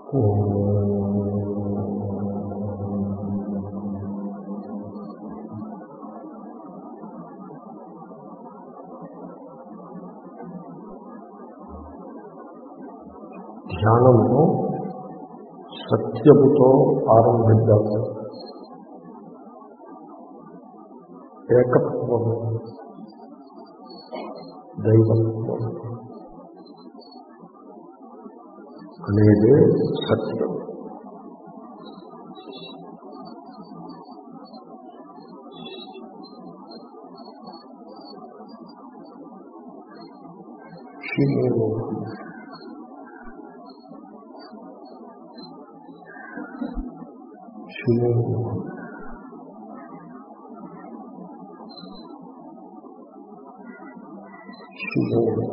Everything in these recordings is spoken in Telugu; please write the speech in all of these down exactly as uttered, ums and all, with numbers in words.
ధ్యానమును సత్యముతో ఆరంభిద్దాము. ఏకత్వము, దైవత్వము అనేదే సత్యం. శివము శివము శివము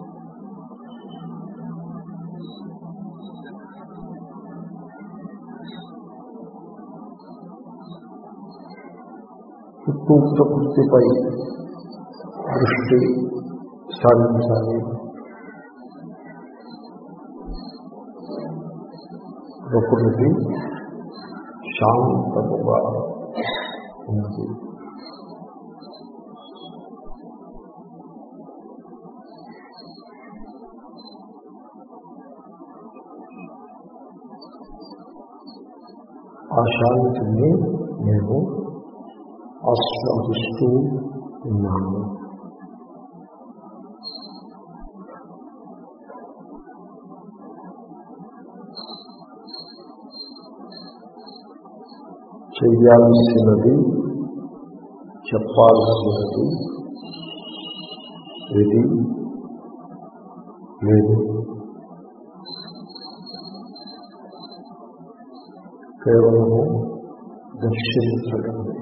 చుట్టూ ప్రకృతిపై దృష్టి సాధించాలి. ప్రకృతి శాంతముగా ఉంది. ఆ శాంతిని నేను ఆస్వాదిస్తూ ఉన్నాను. చెయ్యాల్సినది, చెప్పాల్సినది ఏది లేదు. కేవలము దర్శించడమే.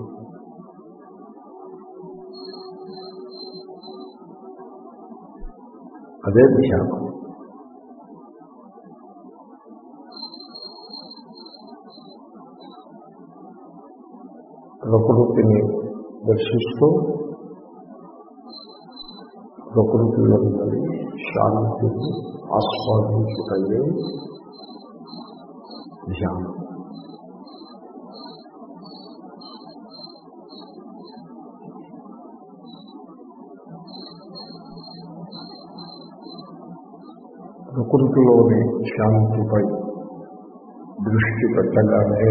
అదే ధ్యానం. ప్రకృతిని దర్శిస్తూ ప్రకృతిలో ఉన్నది శాంతిని ఆస్వాదించుటయే ధ్యానం. ప్రకృతిలోని శాంతిపై దృష్టి పెట్టగానే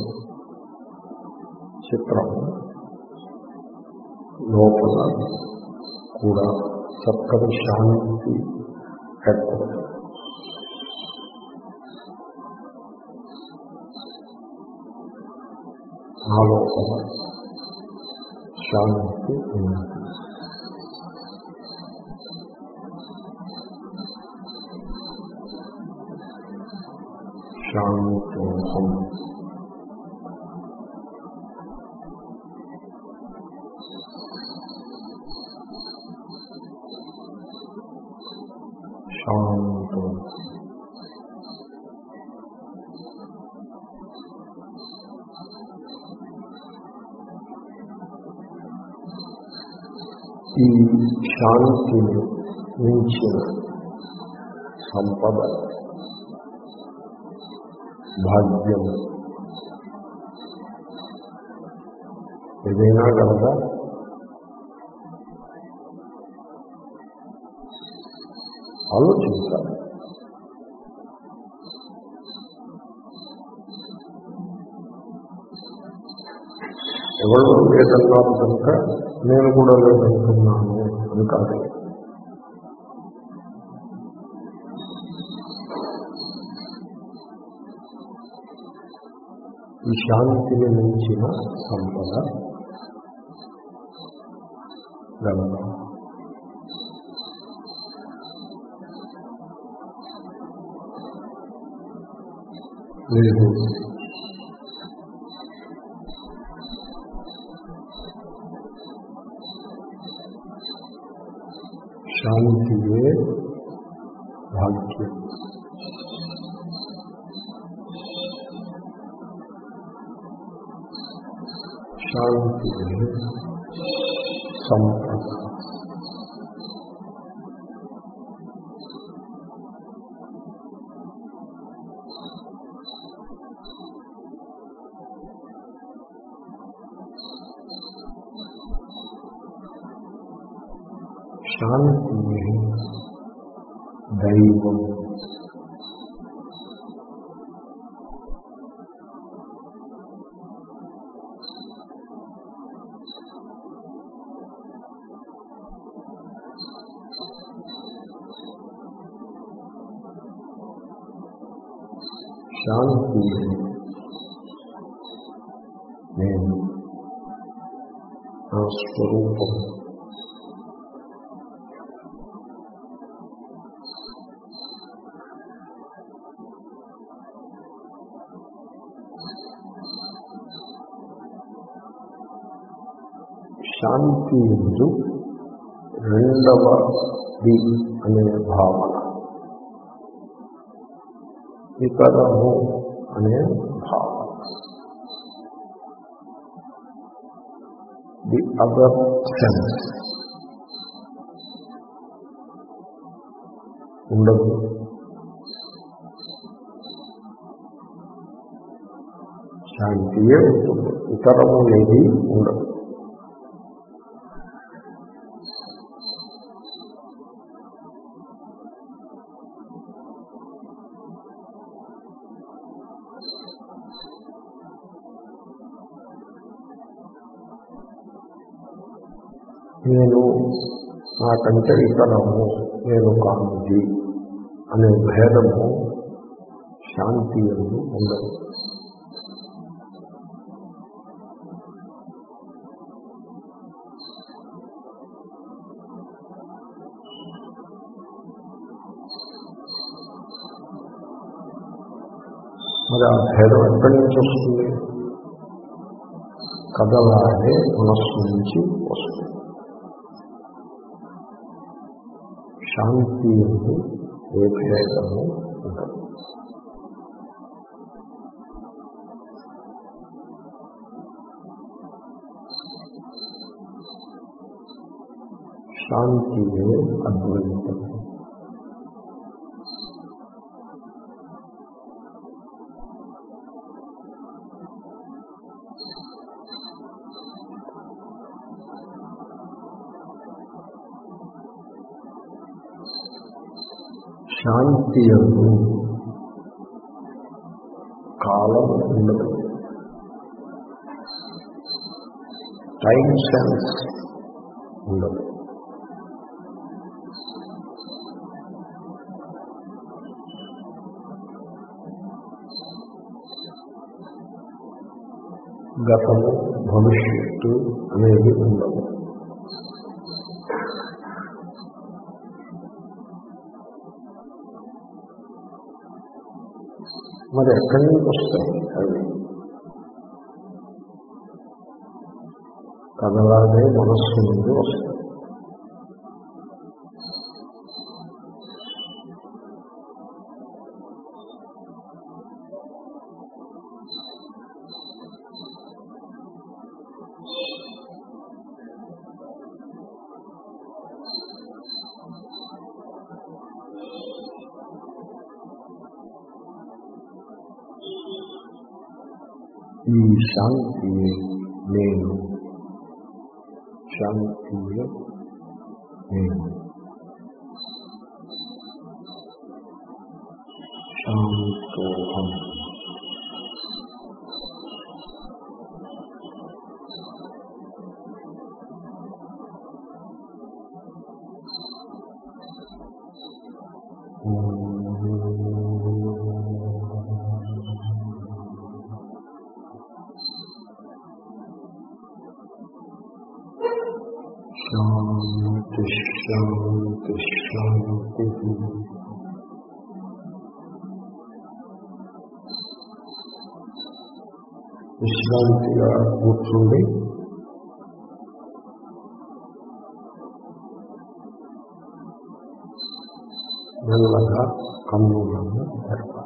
చిత్రం లోపల కూడా చక్కని శాంతి ఏర్పడుతుంది. ఆ లోపల శాంతి ఉన్నది. శాంతోహం శాంతో ఈ శాంతిని మించిన సంపద, భాగ్యం ఏదైనా కలదా? ఆలోచించాలి. ఎవరు లేదన్నారు కనుక నేను కూడా లేదంటున్నాను అని కాదు. ఈ శాంతిని మించిన సంపద గలదా? లేదు. శాంతియే భాగ్యం. శాంతియే సంపద. శాంతియే దైవం. శాంతియే నేను, నా స్వరూపం. శాంతి ఎందు రెండవది అనే భావన, ఇతరము అనే భావన, ది అదర్ సెన్స్ ఉండదు. శాంతియే ఉంటుంది, ఇతరము అనేది ఉండదు. నేను నాకంటే ఇతరము, నేను కానిది అనే భేదము శాంతి యందు ఉండదు. మరి ఆ భేదం ఎక్కడి నుంచి వస్తుంది? కదలాడే మనస్సు నుంచి వస్తుంది. శాంతి యందు ఏ భేదము ఉండదు. శాంతియే అద్వైతం. శాంతి యందు కాలం ఉండదు, టైం సెన్స్ ఉండదు. గతము భవిష్యత్తు అనేది ఉండదు. మరి ఎక్కడి నుంచి వస్తాయి అవి? కదలాడే మనస్సు నుండి వస్తాయి. ఈ శాంతియే నేను, శాంతియే నేను. శాంతోహం. శాంతి శాంతి శాంతి. విశ్రాంతిగా కూర్చుండి మెల్లగా కన్నులను తెరవాలి.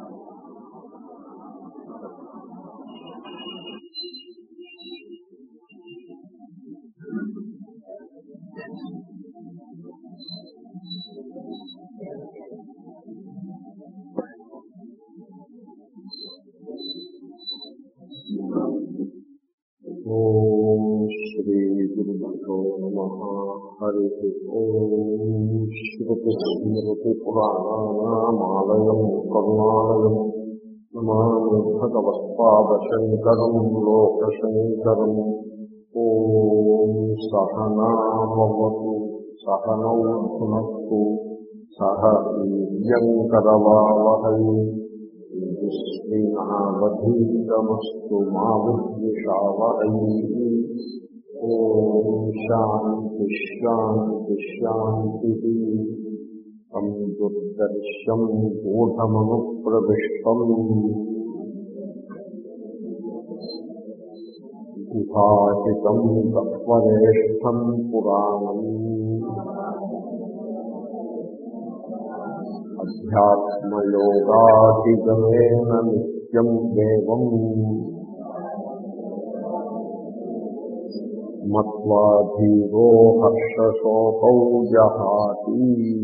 ఓం శ్రీ శ్రీగురుభ్యో నమః. హరి ఓం. శ్రుతిస్మృతిపురాణానామాలయం కరుణాలయం నమామి భగవత్పాదశంకరం లోకశంకరం. ఓం సహనావతు సహనౌ భునక్తు సహ వీర్యంకరవావహై శ్రీనావధీతమస్తు మా విద్విషావహై. ఓం శాంతి శాంతి శాంతి. తం దుర్దర్శం గూఢమనుప్రవిష్టం విభాషితం తత్వరేష్టం పురాణం. అధ్యాత్మయోగాధిగమేన నిత్యం దేవం మత్వా ధీరో హర్షశోకౌ జహాతి.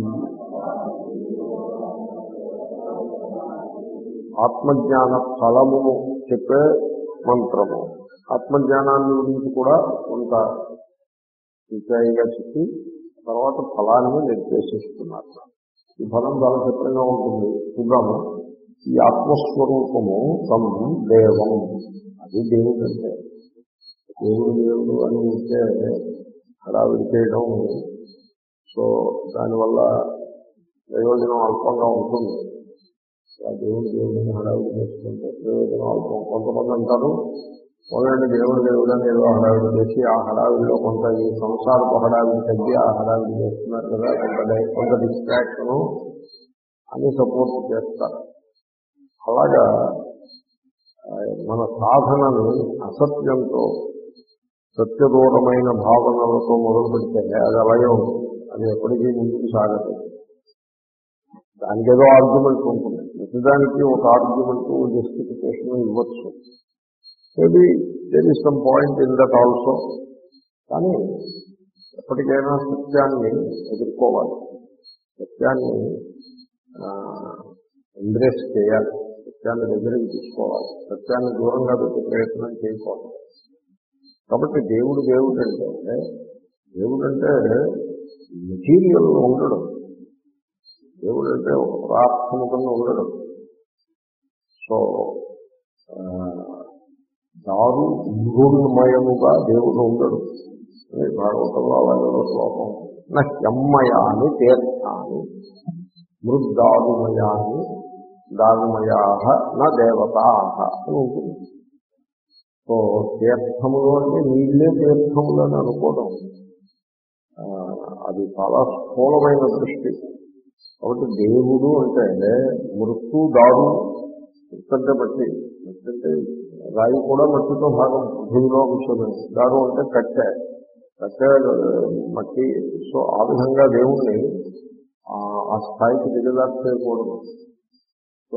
ఆత్మజ్ఞాన ఫలమును చెప్పే మంత్రము. ఆత్మజ్ఞానాన్ని గురించి కూడా కొంత విషయంగా చెప్పి తర్వాత ఫలాన్ని నిర్దేశిస్తున్నారు. ఈ ఫలం చాలా చిత్రంగా ఉంటుంది. చూద్దాము. ఈ ఆత్మస్వరూపము తం దేవం, అది దేవుడు. అంటే దేవుడు దేవుడు అని ఉంటే హడావిడి చేయడం, సో దానివల్ల ప్రయోజనం అల్పంగా ఉంటుంది. ఆ దేవుడు దేవుడిని హడావిడి చేసుకుంటే ప్రయోజనం అల్పం. కొంతమంది అంటారు, మొదలండి దేవుడు దేవుడు అని ఏదో హడావిడి చేసి ఆ హడావిడిలో కొంత ఈ సంసారపు హడావిడి తగ్గి ఆ హడావిడి చేస్తున్నారు కదా, కొంత కొంత డిస్ట్రాక్షను అని సపోర్ట్ చేస్తారు. అలాగా మన సాధనని అసత్యంతో సత్యదూరమైన భావనలతో మొదలు పెడితే అది అలాగే ఉంటుంది. అది ఎప్పటికీ ముందుకు సాగదు. దానికి ఏదో ఆర్గ్యుమెంట్ ఉంటుంది. ప్రతిదానికి ఒక ఆర్గ్యుమెంట్ జస్టిఫికేషన్ ఇవ్వచ్చు. Maybe there is some point in that also. కానీ ఎప్పటికైనా సత్యాన్ని ఎదుర్కోవాలి, సత్యాన్ని ఎంబ్రేస్ చేయాలి, సత్యాన్ని దగ్గరికి తీసుకోవాలి, సత్యాన్ని దూరంగా పెట్టి ప్రయత్నం చేయకూడదు. కాబట్టి దేవుడు దేవుడు అంటే దేవుడు అంటే మెటీరియల్ ఉండడం. దేవుడు అంటే ఒక ప్రార్థనకంగా ఉండడం. సో దారు మృణ్మయముగా దేవుడు ఉండడు. భాగవతంలో అలాగే శ్లోకం, నమ్మయాని తీర్థాన్ని మృద్దారుమయాని దారుమయా నా దేవతా అని ఉంటుంది. సో తీర్థములు అంటే నీళ్ళే తీర్థములు అని అనుకోవడం అది చాలా స్థూలమైన దృష్టి. కాబట్టి దేవుడు అంటే మృత్తు దారు, మృత్తంటే మట్టి, మట్టంటే రాయి కూడా మట్టితో భాగం, పృథ్వీలో విషయమే. దారు అంటే కట్టె, కట్టె మట్టి. సో ఆ విధంగా దేవుణ్ణి ఆ స్థాయికి దిగదార్చేయకూడదు. సో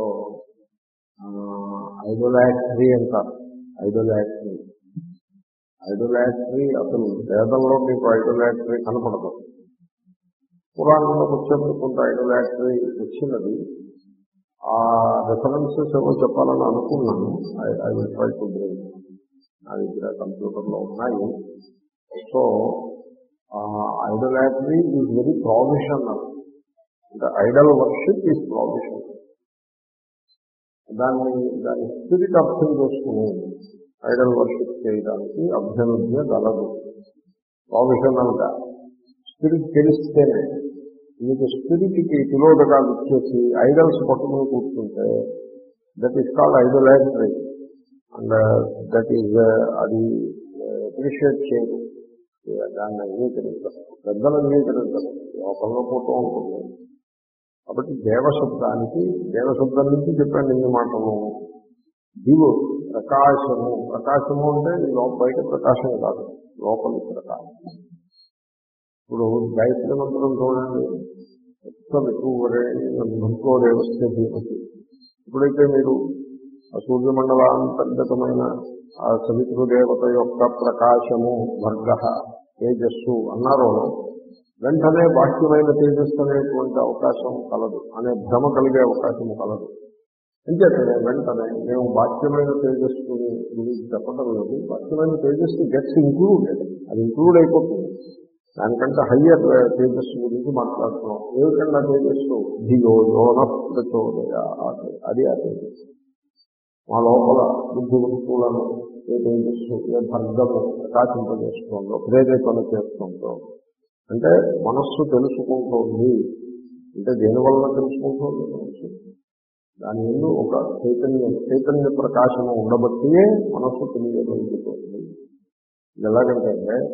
ఐడోలాట్రీ అంటారు. ఐడోలాట్రీ ఐడోలాట్రీ అసలు వేదంలో మీకు ఐడోలాట్రీ కనపడదు. పురాణంలోకి వచ్చేప్పుడు కొంత ఐడోలాట్రీ వచ్చినది. ఆ రెఫరెన్సెస్ ఏవో చెప్పాలని అనుకున్నాను. I will try to bring. నా దగ్గర కంప్యూటర్లో ఉన్నాయి. So idolatry is very provisional. అంటే ఐడల్ వర్షిప్ ఈజ్ ప్రావిషన్. దాన్ని దాని స్పిరిట్ అర్థం చేసుకుని ఐడల్ వర్షిప్ చేయడానికి అభ్యనుజ్ఞ గలదు. ప్రావిషనల్గా స్పిరిట్ తెలిస్తేనే. మీకు స్పిరిట్కి తిలోదకాలు ఇచ్చేసి ఐడల్స్ పట్టుకుని కూర్చుంటే that is called idolatry. And that is అది అప్రిషియేట్ చేయదు, దాన్ని అంగీకరించదు, పెద్దలు అంగీకరించదు, లోకంలో పోతూ ఉంటుంది. కాబట్టి దేవశబ్దానికి, దేవశబ్దం నుంచి చెప్పండి ఇన్ని మాటలు. దివు ప్రకాశము, ప్రకాశము అంటే బయట ప్రకాశం కాదు, లోపలి ప్రకాశం. ఇప్పుడు గాయత్రి మంత్రం చూడండి, భక్తో దేవస్థ ధీమతి. ఎప్పుడైతే మీరు ఆ సూర్యమండలాంతర్గతమైన ఆ సవితృదేవత యొక్క ప్రకాశము, వర్గ, తేజస్సు అన్నారో వెంటనే బాహ్యమైన తేజస్సు అనేటువంటి అవకాశం కలదు, అనే భ్రమ కలిగే అవకాశం కలదు. అంచేతనే వెంటనే మేము బాహ్యమైన తేజస్సుని గురించి చెప్పడం లేదు. బాహ్యమైన తేజస్సు గెట్స్ ఇంక్లూడెడ్, అది ఇంక్లూడ్ అయిపోతుంది. దానికంటే హయ్యర్ తేజస్సు గురించి మాట్లాడుతున్నాం. ఏమిటంటే తేజస్సు ధియో యోన ప్రచోదయ, అది ఆ తేజస్సు. మా లోపల బుద్ధి వస్తువులను ఏ తేజస్సు ఏ భర్గము ప్రకాశింపజేస్తుందో, ప్రేరేపణ చేస్తుందో, అంటే మనస్సు తెలుసుకుంటోంది. అంటే దేనివల్ల తెలుసుకుంటోంది మనస్సు? దాని ముందు ఒక చైతన్యం చైతన్య ప్రకాశము ఉండబట్టియే మనస్సు తెలియగలుగుతుంది. ఇది ఎలాగంటే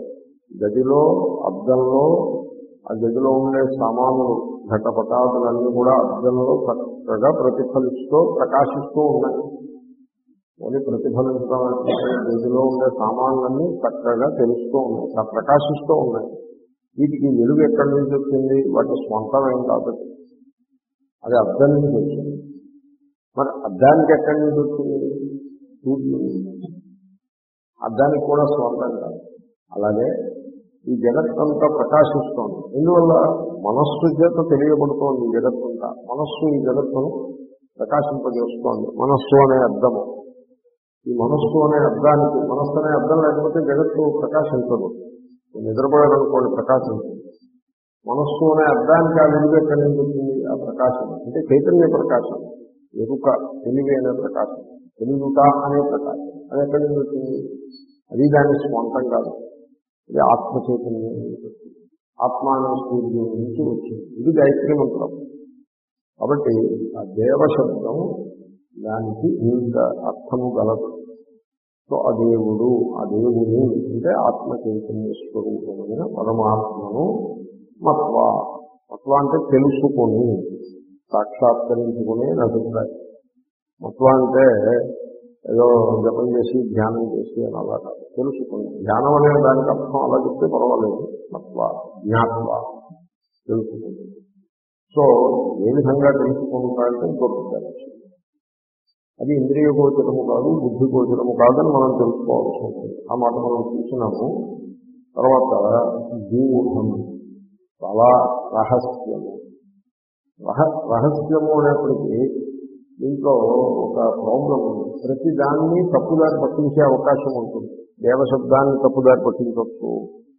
గదిలో అద్దంలో ఆ గదిలో ఉండే సామానులు ఘటపటాదులన్నీ కూడా అద్దంలో చక్కగా ప్రతిఫలిస్తూ ప్రకాశిస్తూ ఉన్నాయి. ఓన్లీ ప్రతిఫలించడం అంటే గదిలో ఉండే సామాన్లన్నీ చక్కగా తెలుస్తూ ఉన్నాయి, ప్రకాశిస్తూ ఉన్నాయి. వీటికి వెలుగు ఎక్కడి నుంచి వచ్చింది? వాటి స్వంతం ఏం కాదు, అది అద్దం నుంచి వచ్చింది. మరి అద్దానికి ఎక్కడి నుంచి వచ్చింది? సూర్యుడు. అద్దానికి కూడా స్వంతం కాదు. అలాగే ఈ జగత్తంతా ప్రకాశిస్తోంది. ఎందువల్ల? మనస్సు చేత తెలియబడుతోంది ఈ జగత్తంతా. మనస్సు ఈ జగత్తును ప్రకాశింపజేస్తోంది. మనస్సు అనే అద్దము. ఈ మనస్సు అనే అద్దానికి, మనస్సు అనే అద్దం లేకపోతే జగత్తు ప్రకాశించదు. నిద్రపోయాలనుకోండి, ప్రకాశించదు. మనస్సు అనే అద్దానికి ఆ వెలుగు ఎక్కడి నుంచి వచ్చింది? ఆ ప్రకాశం అంటే చైతన్య ప్రకాశం, ఎరుక, తెలివి అనే ప్రకాశం, తెలుగుట అనే ప్రకాశం. అది ఎక్కడి నుంచి వచ్చింది? అది దాని స్వంతం కాదు, ఇది ఆత్మ చైతన్యం నుంచి వచ్చింది. ఆత్మ అనే సూర్యుడి నుంచి వచ్చింది. ఇది గాయత్రి మంత్రం. కాబట్టి ఆ దేవశబ్దం దానికి ఇంత అర్థము గలదు. సో ఆ దేవుడు, ఆ దేవుని అంటే ఆత్మ చైతన్య స్వరూపమైన పరమాత్మను మత్వ, మత్వ అంటే తెలుసుకొని, సాక్షాత్కరించుకుని అభిప్రాయం. మత్వ అంటే ఏదో జపం చేసి ధ్యానం చేసి అని అలా కాదు, తెలుసుకుని. ధ్యానం అనే దానికి అర్థం అలా చెప్తే పర్వాలేదు. మత్వ జ్ఞాత్వ, తెలుసుకుంది. సో ఏ విధంగా తెలుసుకుంటారంటే దొరుకుతారు. అది ఇంద్రియ గోచరము కాదు, బుద్ధి గోచరము కాదని మనం తెలుసుకోవాల్సి ఉంటుంది. ఆ మాట మనం చూసినాము. తర్వాత గూఢం, చాలా రహస్యము. రహ రహస్యము అనేప్పటికీ దీంట్లో ఒక ప్రాబ్లం ఉంది. ప్రతి దాన్ని తప్పుదారి పట్టించే అవకాశం ఉంటుంది. దేవశబ్దాన్ని తప్పుదారి పట్టించవచ్చు,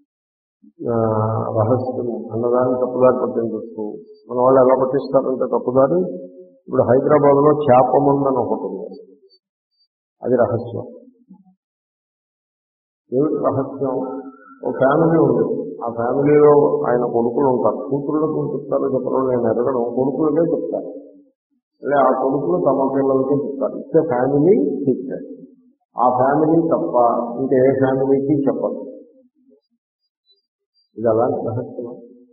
రహస్యము అన్నదాన్ని తప్పుదారి పట్టించవచ్చు. మన వాళ్ళు ఎలా పట్టిస్తారంటే తప్పుదారి, ఇప్పుడు హైదరాబాద్లో చేపముందని ఒకటి ఉంది, అది రహస్యం. ఏమిటి రహస్యం? ఒక ఫ్యామిలీ ఉంది, ఆ ఫ్యామిలీలో ఆయన కొడుకులు ఉంటారు. కూతురులకు చెప్తారో చెప్పడం నేను ఎరగడం, కొడుకులకే చెప్తారు. అదే ఆ కొడుకులు తమ పిల్లలకే చెప్తారు. ఇచ్చే ఫ్యామిలీ సీక్రెట్. ఆ ఫ్యామిలీ తప్ప ఇంకా ఏ ఫ్యామిలీకి చెప్పదు. ఇది అలాంటి రహస్యం.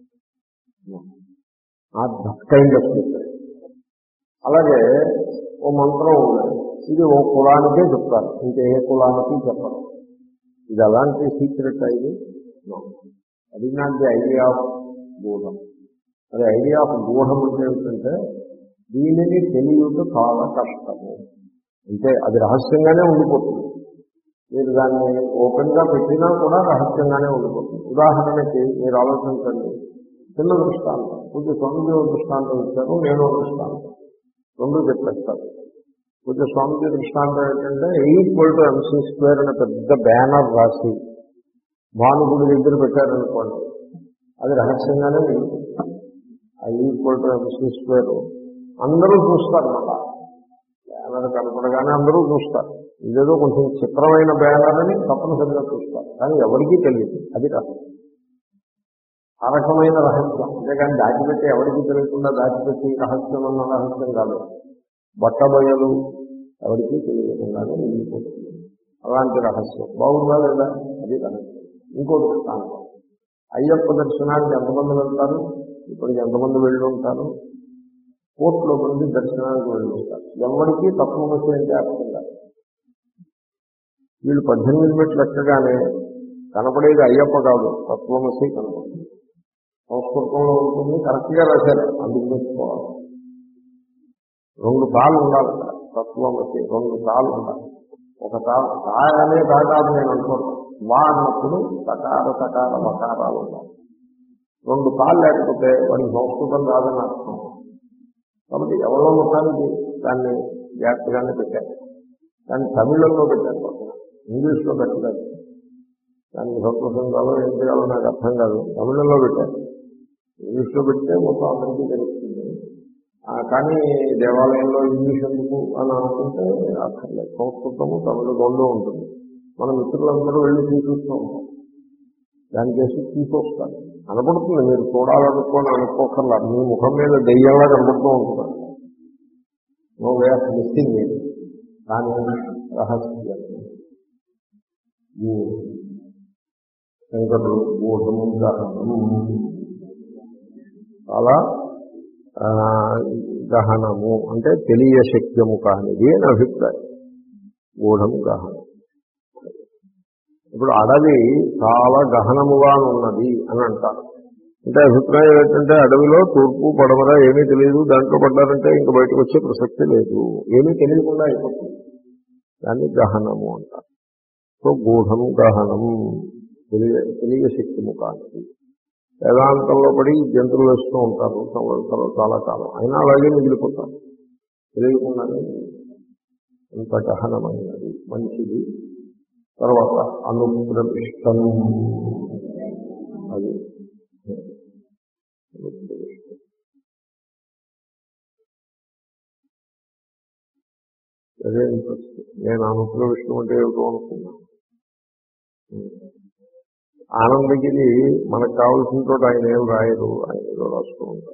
That kind of secret. అలాగే ఓ మంత్రం ఉంది, ఇది ఓ కులానికే చెప్తారు, ఇంకా ఏ కులానికి చెప్పరు. ఇది అలాంటి సీక్రెట్ అయింది. అది నాటి ఐడియా ఆఫ్ గూఢం. అది ఐడియా ఆఫ్ గూఢం అంటే ఏమిటంటే దీనిని తెలియదు చాలా కష్టము. అంటే అది రహస్యంగానే ఉండిపోతుంది. మీరు దాన్ని ఓపెన్గా పెట్టినా కూడా రహస్యంగానే ఉండిపోతుంది. ఉదాహరణకి మీరు ఆలోచించండి, చిన్న దృష్టాంతం. కొంచెం స్వామిజీ దృష్టాంతం ఇచ్చారు, నేను దృష్టాంతం, రెండు చెప్పేస్తారు. కొంచెం స్వామిజీ దృష్టాంతం ఏంటంటే ఈక్వల్ టు ఎంసీ స్క్వేర్ అనే పెద్ద బ్యానర్ రాసి భానుగుడి దగ్గర పెట్టారనుకోండి, అది రహస్యంగానే ఉంటుంది. ఆ ఈక్వల్ టు ఎంసీ స్క్వేర్ అందరూ చూస్తారు. మళ్ళా బ్యానర్ కనపడగానే అందరూ చూస్తారు. ఇదేదో కొంచెం చిత్రమైన బ్యానర్ అని తప్పనిసరిగా చూస్తారు, కానీ ఎవరికీ తెలియదు. అది రహస్యం. ఆ రకమైన రహస్యం. అంతేగాని దాచిపెట్టి ఎవరికి తెలియకుండా దాచిపెట్టి రహస్యం అన్న రహస్యం కాదు. బట్టబయలు ఎవరికి తెలియకుండానే వెళ్ళిపోతుంది. అలాంటి రహస్యం బాగుందా లేదా? అది రహస్యం. ఇంకో దృష్టాంతం, అయ్యప్ప దర్శనానికి ఎంతమంది వెళ్తారు? ఇప్పటికి ఎంతమంది వెళ్ళి ఉంటారు? కోర్టులో నుండి దర్శనానికి వెళ్ళి ఉంటారు. ఎవరికి తత్వమసి అంటే అర్థం కాదు. వీళ్ళు పద్దెనిమిది మెట్లు ఎక్కగానే కనపడేది అయ్యప్ప కాదు, తత్వమసి కనపడుతుంది. సంస్కృతంలో ఉంటుంది, కరెక్ట్గా రాశారు, అందుకు మెచ్చుకోవాలి. రెండు తాళ్ళు ఉండాలి అక్కడ, తత్వమసి రెండు తాళ్ళు ఉండాలి. ఒక తాళ తాయనే తాగాదు నేను అనుకోను. వా అన్నప్పుడు సకార సకార మకారాలు ఉండాలి. రెండు తాళ్ళు లేకపోతే వాడికి సంస్కృతం రాదని అర్థం. కాబట్టి ఎవరో మొత్తానికి దాన్ని జాగ్రత్తగానే పెట్టారు. కానీ తమిళంలో పెట్టారు పక్కన, ఇంగ్లీష్లో పెట్టలేదు. దానికి సంతోషం కాదో ఏం చేయాలో నాకు అర్థం కాదు. తమిళంలో పెట్టారు. ఇంగ్లీష్లో పెడితే మొత్తం అందరికీ తెలుస్తుంది. కానీ దేవాలయంలో ఇంగ్లీష్ ఎందుకు అని అనుకుంటే అక్కర్లేదు. సంస్కృతము తమిళ రెండు ఉంటుంది. మన మిత్రులందరూ వెళ్ళి చూపిస్తూ ఉంటాం. దాని చేసి తీసుకొస్తారు. కనపడుతుంది, మీరు చూడాలనుకోని అనుకోకర్లా. మీ ముఖం మీద దెయ్యంలా కనపడుతూ ఉంటున్నారు. నో వే ఆఫ్ మిస్సింగ్ ఏది. కానీ రహస్యం శంకరుడు గూఢము గహనము, చాలా గహనము అంటే తెలియశక్యము కానిది అని అభిప్రాయం. గూఢము గహనం. ఇప్పుడు అడవి చాలా గహనముగా ఉన్నది అని అంటారు. అంటే అభిప్రాయం ఏంటంటే అడవిలో తూర్పు పడమర ఏమీ తెలియదు, దాంట్లో పడ్డారంటే ఇంకా బయటకు వచ్చే ప్రసక్తి లేదు, ఏమీ తెలియకుండా అయిపోతుంది. దాన్ని గహనము అంటారు. సో గూఢము గహనము తెలియ తెలియశక్తిము కానిది. వేదాంతంలో పడి జంతువులు వేస్తూ ఉంటారు సంవత్సరాలు చాలా కాలం, అయినా అలాగే మిగిలిపోతారు, తెలియకుండానే. అంత గహనమైనది మంచిది. తర్వాత అనుప్రవిష్టం, అది అదే ఇంట్రెస్ట్. నేను అనుప్రవిష్టం అంటే ఏమిటో అనుకున్నాను. ఆనందగిరి మనకు కావాల్సిన చోట ఆయన ఏం రాయరు, ఆయన ఏదో రాస్తూ ఉంటారు.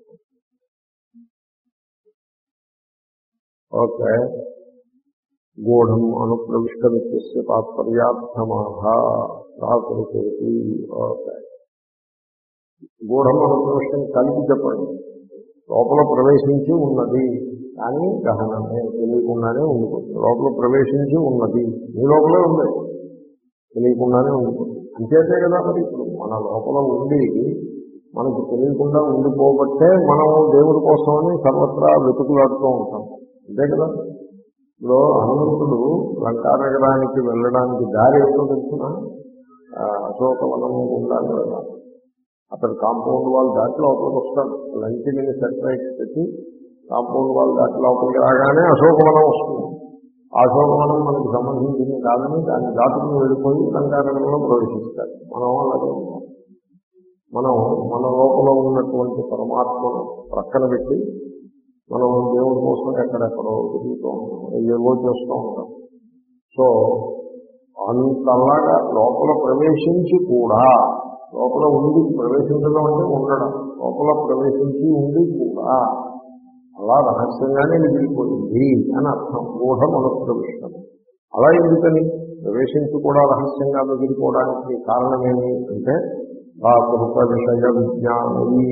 ఓకే. గూఢం అనుప్రవిష్టం ఇత్యస్య తాత్పర్యార్థమాహ ప్రాకృతి. ఓకే, గూఢం అనుప్రవిష్టం కలిపి చెప్పండి. లోపల ప్రవేశించి ఉన్నది కానీ గహనమే, తెలియకుండానే ఉండిపోతుంది. లోపల ప్రవేశించి ఉన్నది, మీ లోపలే ఉంది, తెలియకుండానే ఉండిపోతుంది. అంతేతే కదా. మరి ఇప్పుడు మన లోపల ఉండి మనకు తెలియకుండా ఉండిపోబట్టే మనం దేవుడి కోసమని సర్వత్రా వెతుకులాడుతూ ఉంటాం. అంతే కదా. ఇప్పుడు హనుమంతుడు లంకానగరానికి వెళ్ళడానికి దారి ఎప్పుడు తెలుసిన అశోకవనము ఉండాలి కదా. అతను కాంపౌండ్ వాళ్ళు దాటి లోపలికి వస్తాడు. లంకిని సెటరైట్ పెట్టి కాంపౌండ్ వాళ్ళు దాటి లోపలికి రాగానే అశోకవనం వస్తుంది. అశోకవనం మనకు సంబంధించింది కాదని దాన్ని దాటుకుని వెళ్ళిపోయి లంకానగరంలో ప్రవేశిస్తాడు. మనం అలాగే ఉంటాం. మనం మన లోపల ఉన్నటువంటి పరమాత్మను ప్రక్కన పెట్టి మనం దేవుడి కోసం ఎక్కడెక్కడో తిరుగుతూ ఉంటాం, ఏవో చేస్తూ ఉంటాం. సో అంతలాగా లోపల ప్రవేశించి కూడా, లోపల ఉండి ప్రవేశించడం అంటే ఉండడం, లోపల ప్రవేశించి ఉండి కూడా అలా రహస్యంగానే మిగిలిపోయింది అని అర్థం. గూఢం అనుప్రవిష్టం. అలా ఎందుకని ప్రవేశించి కూడా రహస్యంగా మిగిలిపోవడానికి కారణమేమి అంటే ప్రాకృత విషయ విజ్ఞానై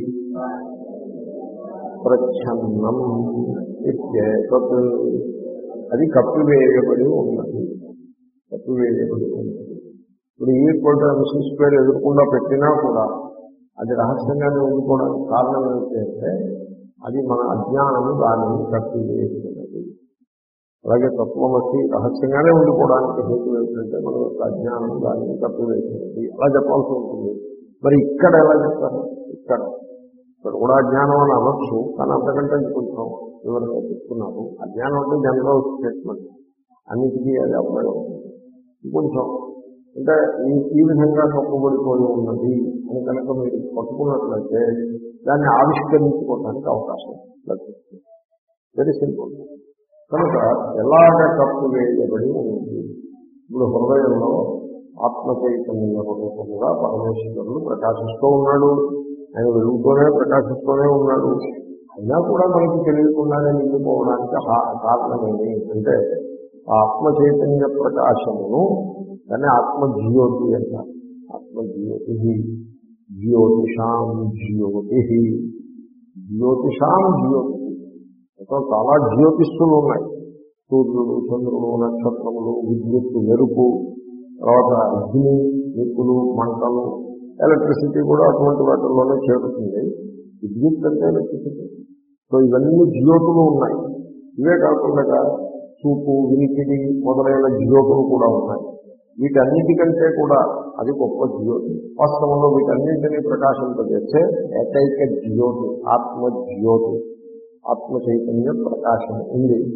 ప్రచ్ఛన్నం ఇత్యేతత్, అది కప్పివేయబడి ఉన్నది, కప్పివేయబడి ఉన్నది. ఇప్పుడు ఈక్వల్ ఎంసీ స్క్వేర్ ఎదురకుండా పెట్టినా కూడా అది రహస్యంగానే ఉండిపోవడానికి కారణం ఏంటంటే అది మన అజ్ఞానము దానిని కప్పివేస్తున్నది. అలాగే తత్వమసి రహస్యంగానే ఉండిపోవడానికి హేతు ఏంటంటే మన యొక్క అజ్ఞానం దానిని కప్పివేస్తున్నది. అలా చెప్పాల్సి ఉంటుంది. మరి ఇక్కడ ఎలా చెప్తారు? ఇక్కడ ఇక్కడ కూడా అజ్ఞానం అని అనొచ్చు, కానీ అంతకంటే కొంచెం వివరంగా చెప్తున్నారు. అజ్ఞానం అంటే జనరల్ స్టేట్మెంట్, అన్నిటికీ అది అప్లై అవుతుంది. కొంచెం అంటే ఈ ఈ విధంగా కప్పుబడిపోయి ఉన్నది అని కనుక మీరు పట్టుకున్నట్లయితే దాన్ని ఆవిష్కరించుకోవడానికి అవకాశం లభిస్తుంది. Very simple. కనుక ఎలాగ కప్పు వేయబడి ఉంది? ఇప్పుడు హృదయంలో ఆత్మ చైతన్య రూపంగా పరమేశ్వరుడు ప్రకాశిస్తూ ఉన్నాడు. ఆయన వెలుగుతూనే ప్రకాశిస్తూనే ఉన్నాడు. అయినా కూడా మనకి తెలియకుండానే నిండిపోవడానికి కారణమేమి అంటే ఆత్మ చైతన్య ప్రకాశమును దాన్ని ఆత్మజ్యోతి అంటారు. ఆత్మజ్యోతి, జ్యోతిషాం జ్యోతి, జ్యోతిషాం జ్యోతి. మొత్తం చాలా జ్యోతిష్లు ఉన్నాయి. సూర్యుడు, చంద్రుడు, నక్షత్రములు, విద్యుత్తు, మెరుపు, తర్వాత అగ్ని, నిప్పులు, మంటలు, ఎలక్ట్రిసిటీ కూడా అటువంటి వాటిల్లోనే చేరుతుంది. విద్యుత్ అంటే ఎలక్ట్రిసిటీ. సో ఇవన్నీ జ్యోతులు ఉన్నాయి. ఇవే కాకుండా చూపు, వినికిడి మొదలైన జ్యోతులు కూడా ఉన్నాయి. వీటన్నిటికంటే కూడా అది గొప్ప జ్యోతి. వాస్తవంలో వీటన్నింటినీ ప్రకాశింపజేసే ఏకైక జ్యోతి ఆత్మజ్యోతి, ఆత్మ చైతన్య ప్రకాశం ఉంది.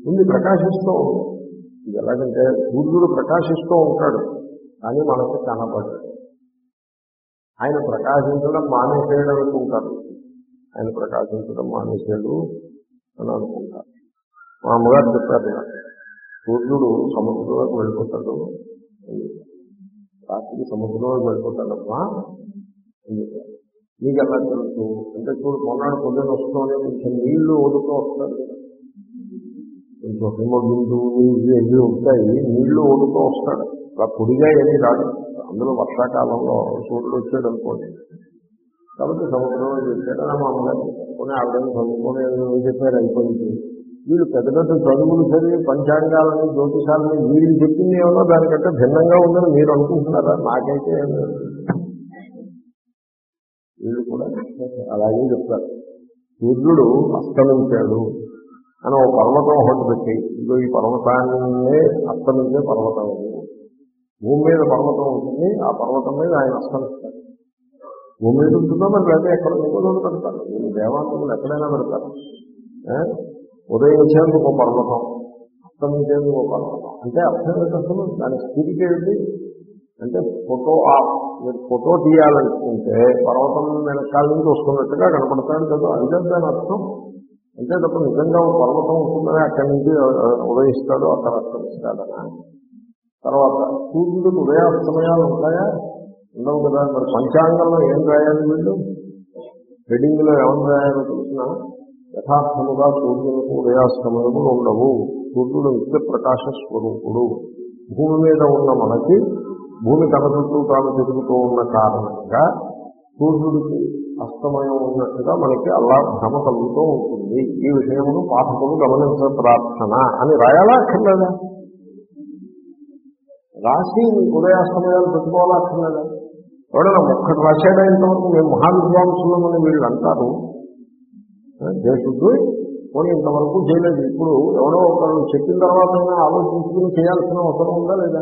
ఉంది, ప్రకాశిస్తూ ఉంది. ఇది ఎలాగంటే సూర్యుడు ప్రకాశిస్తూ ఉంటాడు కానీ మనకు కనపడదు. ఆయన ప్రకాశించడం మానేసేయడం అనుకుంటారు. ఆయన ప్రకాశించడం మానేసేడు అని అనుకుంటారు. మా అమ్మగారు చెప్పారు, సూర్యుడు సముద్రంలోకి వెళ్ళిపోతాడు, రాత్రికి సముద్రంలోకి వెళ్ళిపోతాడమ్మా అని చెప్పారు. మీకు ఎలా తెలుసు అంటే, చూడు మొన్నటి పొద్దున్న వస్తూనే కొంచెం నీళ్లు ఓడుతూ వస్తాడు కదా, కొంచెం హిమబిందు నీళ్ళు ఎన్ని ఉంటాయి, నీళ్లు ఓడుతూ వస్తాడు. అలా పొడిగా ఏమీ రాదు. అందులో వర్షాకాలంలో సూర్యుడు వచ్చాడు అనుకోండి. కాబట్టి సముద్రంలో చేశాడని మా అమ్మగారు కొన్ని ఆవిడని చదువుకొని ఏదో చెప్పారు, అయిపోయింది. వీళ్ళు పెద్ద పెద్ద చదువులు చదివి పంచాంగాలని జ్యోతిషాలని వీళ్ళు చెప్పింది ఏమన్నా దానికంటే భిన్నంగా ఉందని మీరు అనుకుంటున్నారా? నాకైతే వీళ్ళు కూడా అలాగే చెప్తారు. సూర్యుడు అస్తమించాడు అని ఒక పర్వతం ఒకటి పెట్టి, ఇదిగో ఈ పర్వతాన్నే అస్తమించే పర్వతం, భూమి మీద పర్వతం ఉంటుంది, ఆ పర్వతం మీద ఆయన అస్తమిస్తాడు. భూమి మీద ఉంటుందో మరి లేదా ఎక్కడ నిపుణులు పెడతారు, వీళ్ళు దేవాలయంలో ఎక్కడైనా పెడతారు. ఉదయించేందుకు ఒక పర్వతం, అస్తమించేందుకు ఒక పర్వతం అంటే అర్థం ఏంటంటే దాని స్థితికి ఏంటి అంటే ఫోటో ఆఫ్. మీరు ఫోటో తీయాలనుకుంటే పర్వతం వెనకాల నుంచి వస్తున్నట్టుగా కనపడతాడు కదా, అంటే దాని అర్థం. అంతే తప్ప నిజంగా ఒక పర్వతం ఉంటుందని అక్కడి నుంచి ఉదయిస్తాడు, అక్కడ అస్తమిస్తాడనా? తర్వాత సూర్యుడికి ఉదయాస్తమయాలు ఉంటాయా? ఉండవు కదా. మరి పంచాంగంలో ఏం రాయాలి వీళ్ళు? హెడింగ్లో ఏమని రాయాలో తెలిసిన యథార్థముగా సూర్యునికి ఉదయాస్తమయములు ఉండవు. సూర్యుడు నిత్య ప్రకాశ స్వరూపుడు. భూమి మీద ఉన్న మనకి భూమి తన చుట్టూ తాను తిరుగుతూ ఉన్న కారణంగా సూర్యుడికి అస్తమయం ఉన్నట్టుగా మనకి అలా భ్రమ కలుగుతూ ఉంటుంది. ఈ విషయమును పాఠకులు గమనించ ప్రార్థన అని రాయాలా అక్కర్లేదా? రాసి ఉదయాస్తమయాలు పెట్టుకోవాలా అక్కర్లేదా? ఎవడైనా ఒక్కటి రాశాడా ఇంతవరకు? మేము మహావిద్వాంసులమని వీళ్ళు అంటారు, దేశుడు పోనీ ఇంతవరకు చేయలేదు. ఇప్పుడు ఎవడో ఒకరు చెప్పిన తర్వాత ఆలోచించుకుని చేయాల్సిన అవసరం ఉందా లేదా?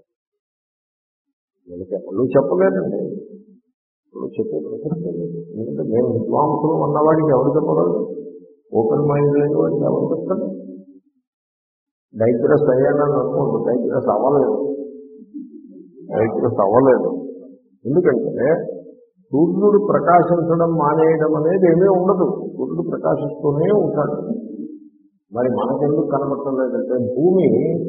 వీళ్ళకి ఎవరు చెప్పలేదండి, ఇప్పుడు చెప్పే ప్రసక్తే లేదు. ఎందుకంటే మేము విద్వాంసులు అన్నవాడికి ఎవరు చెప్పగలరు? ఓపెన్ మైండ్ లేని వాడికి ఎవరు చెప్తారు? డైగ్రెస్ అయ్యానని అనుకోండి, డైగ్రెస్ అవ్వలేదు, డైగ్రెస్ అవ్వలేదు. ఎందుకంటే సూర్యుడు ప్రకాశించడం మానేయడం అనేది ఏమీ ఉండదు. సూర్యుడు ప్రకాశిస్తూనే ఉంటాడు. మరి మనకెందుకు కనబడటం లేదంటే భూమి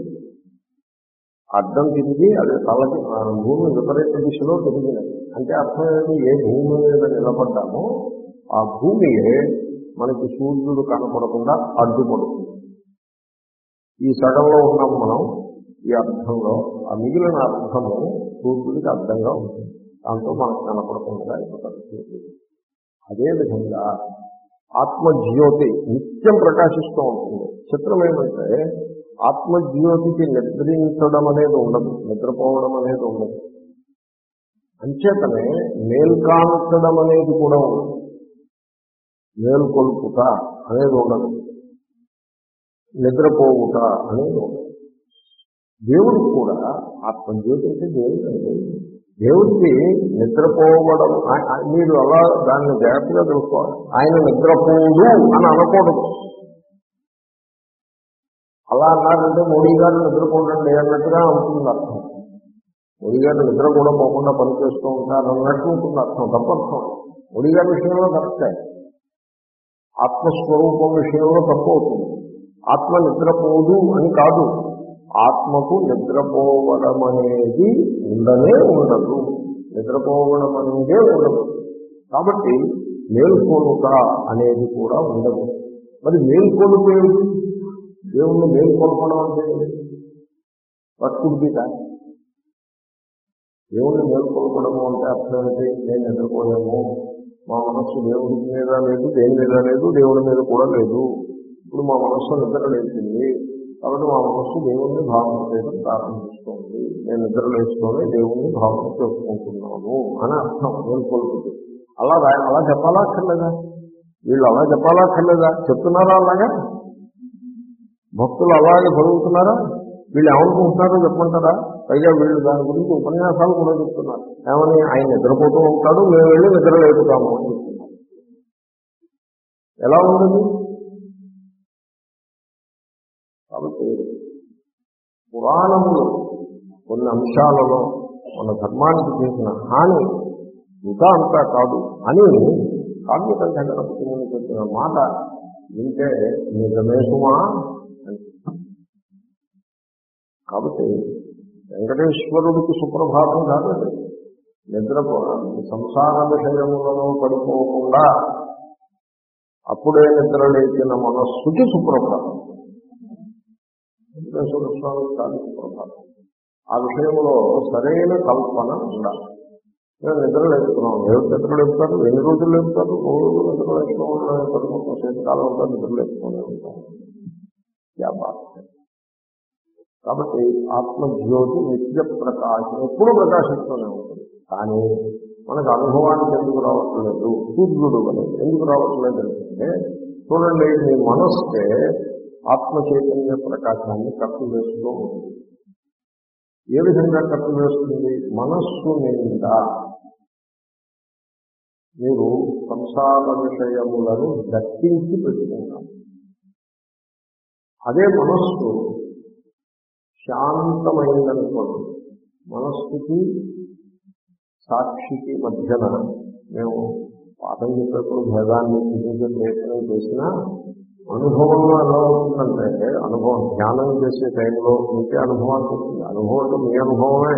అడ్డం తిరిగి అది తలకి భూమి విపరీత దిశలో తిరిగినది. అంటే అర్థం ఏంటి? ఏ భూమి మీద నిలబడ్డామో ఆ భూమియే మనకి సూర్యుడు కనపడకుండా అడ్డుపడుతుంది. ఈ సగంలో ఉన్నాం మనం, ఈ అర్థంలో ఆ మిగిలిన అర్థము సూర్యుడికి అర్థంగా ఉంటుంది. దాంతో మనకు కనపడకుండా అయిపోతాడు సూర్యుడు. అదేవిధంగా ఆత్మజ్యోతి నిత్యం ప్రకాశిస్తూ ఉంటుంది. చిత్రం ఏమంటే ఆత్మజ్యోతికి నిద్రించడం అనేది ఉండదు, నిద్రపోవడం అనేది ఉండదు. అంచేతనే మేల్కాంచడం అనేది కూడా ఉండదు, మేల్కొల్పుట అనేది ఉండదు, నిద్రపోవుట అనేది ఉండదు. దేవుడికి కూడా ఆత్మజ్యోతి అంటే దేవుడండి. దేవుడికి నిద్రపోవడం మీరు అలా దాన్ని జాగ్రత్తగా తెలుసుకోవాలి. ఆయన నిద్రపోడు అని అనకూడదు. అలా అన్నారంటే మోడీ గారు నిద్రపోడండి అన్నట్టుగా ఉంటుంది అర్థం. మోడీ గారు నిద్ర కూడా పోకుండా పనిచేస్తూ ఉంటారు అన్నట్టు ఉంటుంది అర్థం, తప్పర్థం. మోడీ గారి విషయంలో కరెక్టే, ఆత్మస్వరూపం విషయంలో తప్పు అవుతుంది. ఆత్మ నిద్రపోదు అని కాదు, ఆత్మకు నిద్రపోవడం అనేది ఉండనే ఉండదు, నిద్రపోవడం అనేదే ఉండదు. కాబట్టి మేల్కొనుట అనేది కూడా ఉండదు. మరి మేల్కొనుట ఏమిటి? దేవుణ్ణి మేల్కొల్పడం అంటే పట్టుకుంటా. దేవుణ్ణి మేల్కొల్పడము అంటే అర్థం ఏంటి? నేను నిద్రపోయాము, మా మనస్సు దేవుడి మీద లేదు, దేని మీద లేదు, దేవుడి మీద కూడా లేదు. ఇప్పుడు మా మనస్సు నిద్ర లేచింది కాబట్టి మా మనస్సు దేవుణ్ణి భావన చేయడం ప్రారంభిస్తోంది. నేను నిద్ర లేస్తూనే దేవుణ్ణి భావన చేసుకుంటున్నాను అని అర్థం మేల్కొల్పుతుంది. అలా అలా చెప్పాలా అక్కర్లేదా? వీళ్ళు అలా చెప్పాలా అక్కర్లేదా? చెప్తున్నారా అలాగా? భక్తులు అలాగే చదువుతున్నారా? వీళ్ళు ఏమనుకుంటున్నారో చెప్పమంటారా? పైగా వీళ్ళు దాని గురించి ఉపన్యాసాలు కూడా చెప్తున్నారు. ఏమని? ఆయన నిద్రపోతూ ఉంటాడు, మేము వెళ్ళి నిద్ర లేపుతాము అని చెప్తున్నారు. ఎలా ఉండదు? కాబట్టి పురాణములు కొన్ని అంశాలలో మన ధర్మానికి చేసిన హాని ఇంకా అంతా కాదు అని కావ్యకంఠ గణపతి ముని చెప్పిన మాట వింటే నిజమే సుమా అని. కాబట్టి వెంకటేశ్వరుడికి సుప్రభాతం కాదండి. నిద్ర సంసార విషయములలో పడిపోకుండా అప్పుడే నిద్ర లేచిన మనస్సుకి సుప్రభాతం. వెంకటేశ్వర స్వామి కాదు సుప్రభాతం. ఆ విషయంలో సరైన కల్పన ఉండాలి. మేము నిద్ర లేపుతున్నాం, ఎవరు నిద్ర లేపుతారు? ఎన్ని రోజులు లేపుతారు? రోజు నిద్ర లేపుతూ ఉంటారు, మొత్తం శీతకాలం ఉంటారు, నిద్ర లేపుతూనే ఉంటారు. కాబట్టి ఆత్మజ్యోతి నిత్య ప్రకాశం ఎప్పుడూ ప్రకాశిస్తూనే ఉంటుంది. కానీ మనకు అనుభవానికి ఎందుకు రావట్లేదు? సూర్యుడు అని ఎందుకు రావట్లేదు అంటే, చూడండి, మీ మనస్సే ఆత్మ చైతన్య ప్రకాశాన్ని కప్పివేస్తూ ఉంటుంది. ఏ విధంగా కప్పివేస్తుంది? మనస్సు నిండా మీరు సంసార విషయములను దక్కించి పెట్టుకుంటారు. అదే మనస్సు శాంతమైందనుకోండి, మనస్సుకి సాక్షికి మధ్యన మేము పాఠం చెప్పేప్పుడు భేదాన్ని చూపించే ప్రయత్నం చేసినా అనుభవంలో ఎలా ఉంటుందంటే, అనుభవం ధ్యానం చేసే టైంలో మీకే అనుభవానికి వస్తుంది. అనుభవం అంటే మీ అనుభవమే.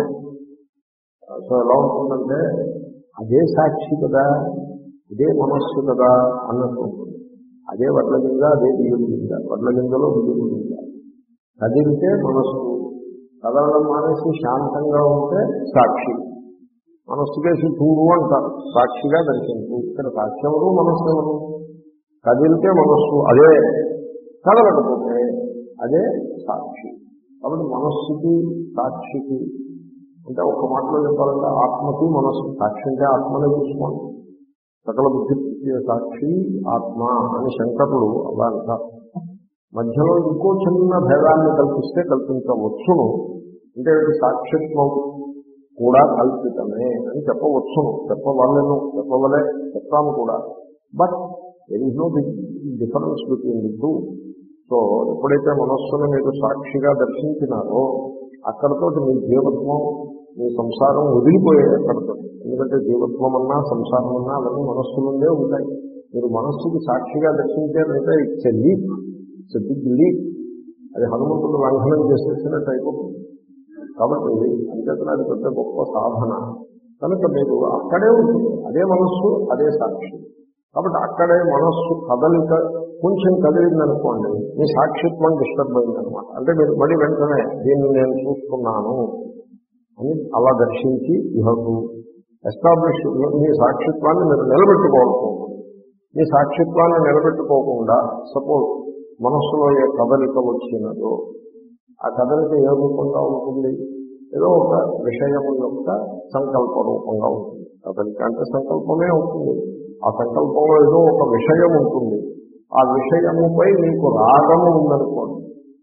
సో ఎలా ఉంటుందంటే, అదే సాక్షి కదా, ఇదే మనస్సు కదా అన్నట్టు ఉంటుంది. అదే వడ్ల గింజ, అదే బియ్యం గింజ, వడ్ల గింజలో బియ్యం గింజ. కదిలితే మనస్సు, కదలడం మానేసి శాంతంగా ఉంటే సాక్షి. మనస్సు కేసి చూడు అంటారు, సాక్షిగా దర్శించు. ఇక్కడ సాక్షి ఎవరు, మనస్సు ఎవరు? కదిలితే మనస్సు అదే, కదలకపోతే అదే సాక్షి. కాబట్టి మనస్సుకి సాక్షికి అంటే ఒక మాటలో చెప్పాలంటే ఆత్మకి మనస్సు సాక్షి అంటే ఆత్మనే చూసుకోండి. సకల బుద్ధి సాక్షి ఆత్మ అని శంకరులు అలా అంటారు. మధ్యలో ఇంకో చిన్న భేదాన్ని కల్పిస్తే కల్పించవచ్చును. అంటే సాక్షిత్వం కూడా కల్పితమే అని చెప్పవచ్చును, చెప్పవలను, చెప్పవలే, చెప్తాము కూడా. But there is no big difference between the two. So ఎప్పుడైతే మనస్సును మీరు సాక్షిగా దర్శించినారో అక్కడతో మీ జీవత్వం, మీ సంసారం వదిలిపోయాయి అక్కడతో. ఎందుకంటే జీవత్వం అన్నా సంసారం అన్నా అవన్నీ మనస్సు నుండే ఉంటాయి. మీరు మనస్సుకి సాక్షిగా దర్శించారంటే it's a leap, it's a big leap. అది హనుమంతుడు లంఘనం చేసేసినట్టు అయిపోతుంది. కాబట్టి అంచేతన అది పెద్ద గొప్ప సాధన. కనుక మీరు అక్కడే ఉంటుంది, అదే మనస్సు, అదే సాక్షి. కాబట్టి అక్కడే మనస్సు కదలిక కొంచెం కదిలిందనుకోండి, మీ సాక్షిత్వం డిస్టర్బ్ అయిందనమాట. అంటే మీరు మళ్ళీ వెంటనే దీన్ని నేను చూస్తున్నాను అని అలా దర్శించి యూ హ్యావ్ టు ఎస్టాబ్లిష్ మీ సాక్షిత్వాన్ని మీరు నిలబెట్టుకోవాల్సి ఉంటుంది. మీ సాక్షిత్వాన్ని నిలబెట్టుకోకుండా సపోజ్ మనస్సులో ఏ కదలిక వచ్చినదో ఆ కదలిక ఏ రూపంగా ఉంటుంది? ఏదో ఒక విషయము యొక్క సంకల్ప రూపంగా ఉంటుంది. కదలిక అంటే సంకల్పమే ఉంటుంది. ఆ సంకల్పంలో ఏదో ఒక విషయం ఉంటుంది. ఆ విషయముపై మీకు రాగము ఉందనుకోండి.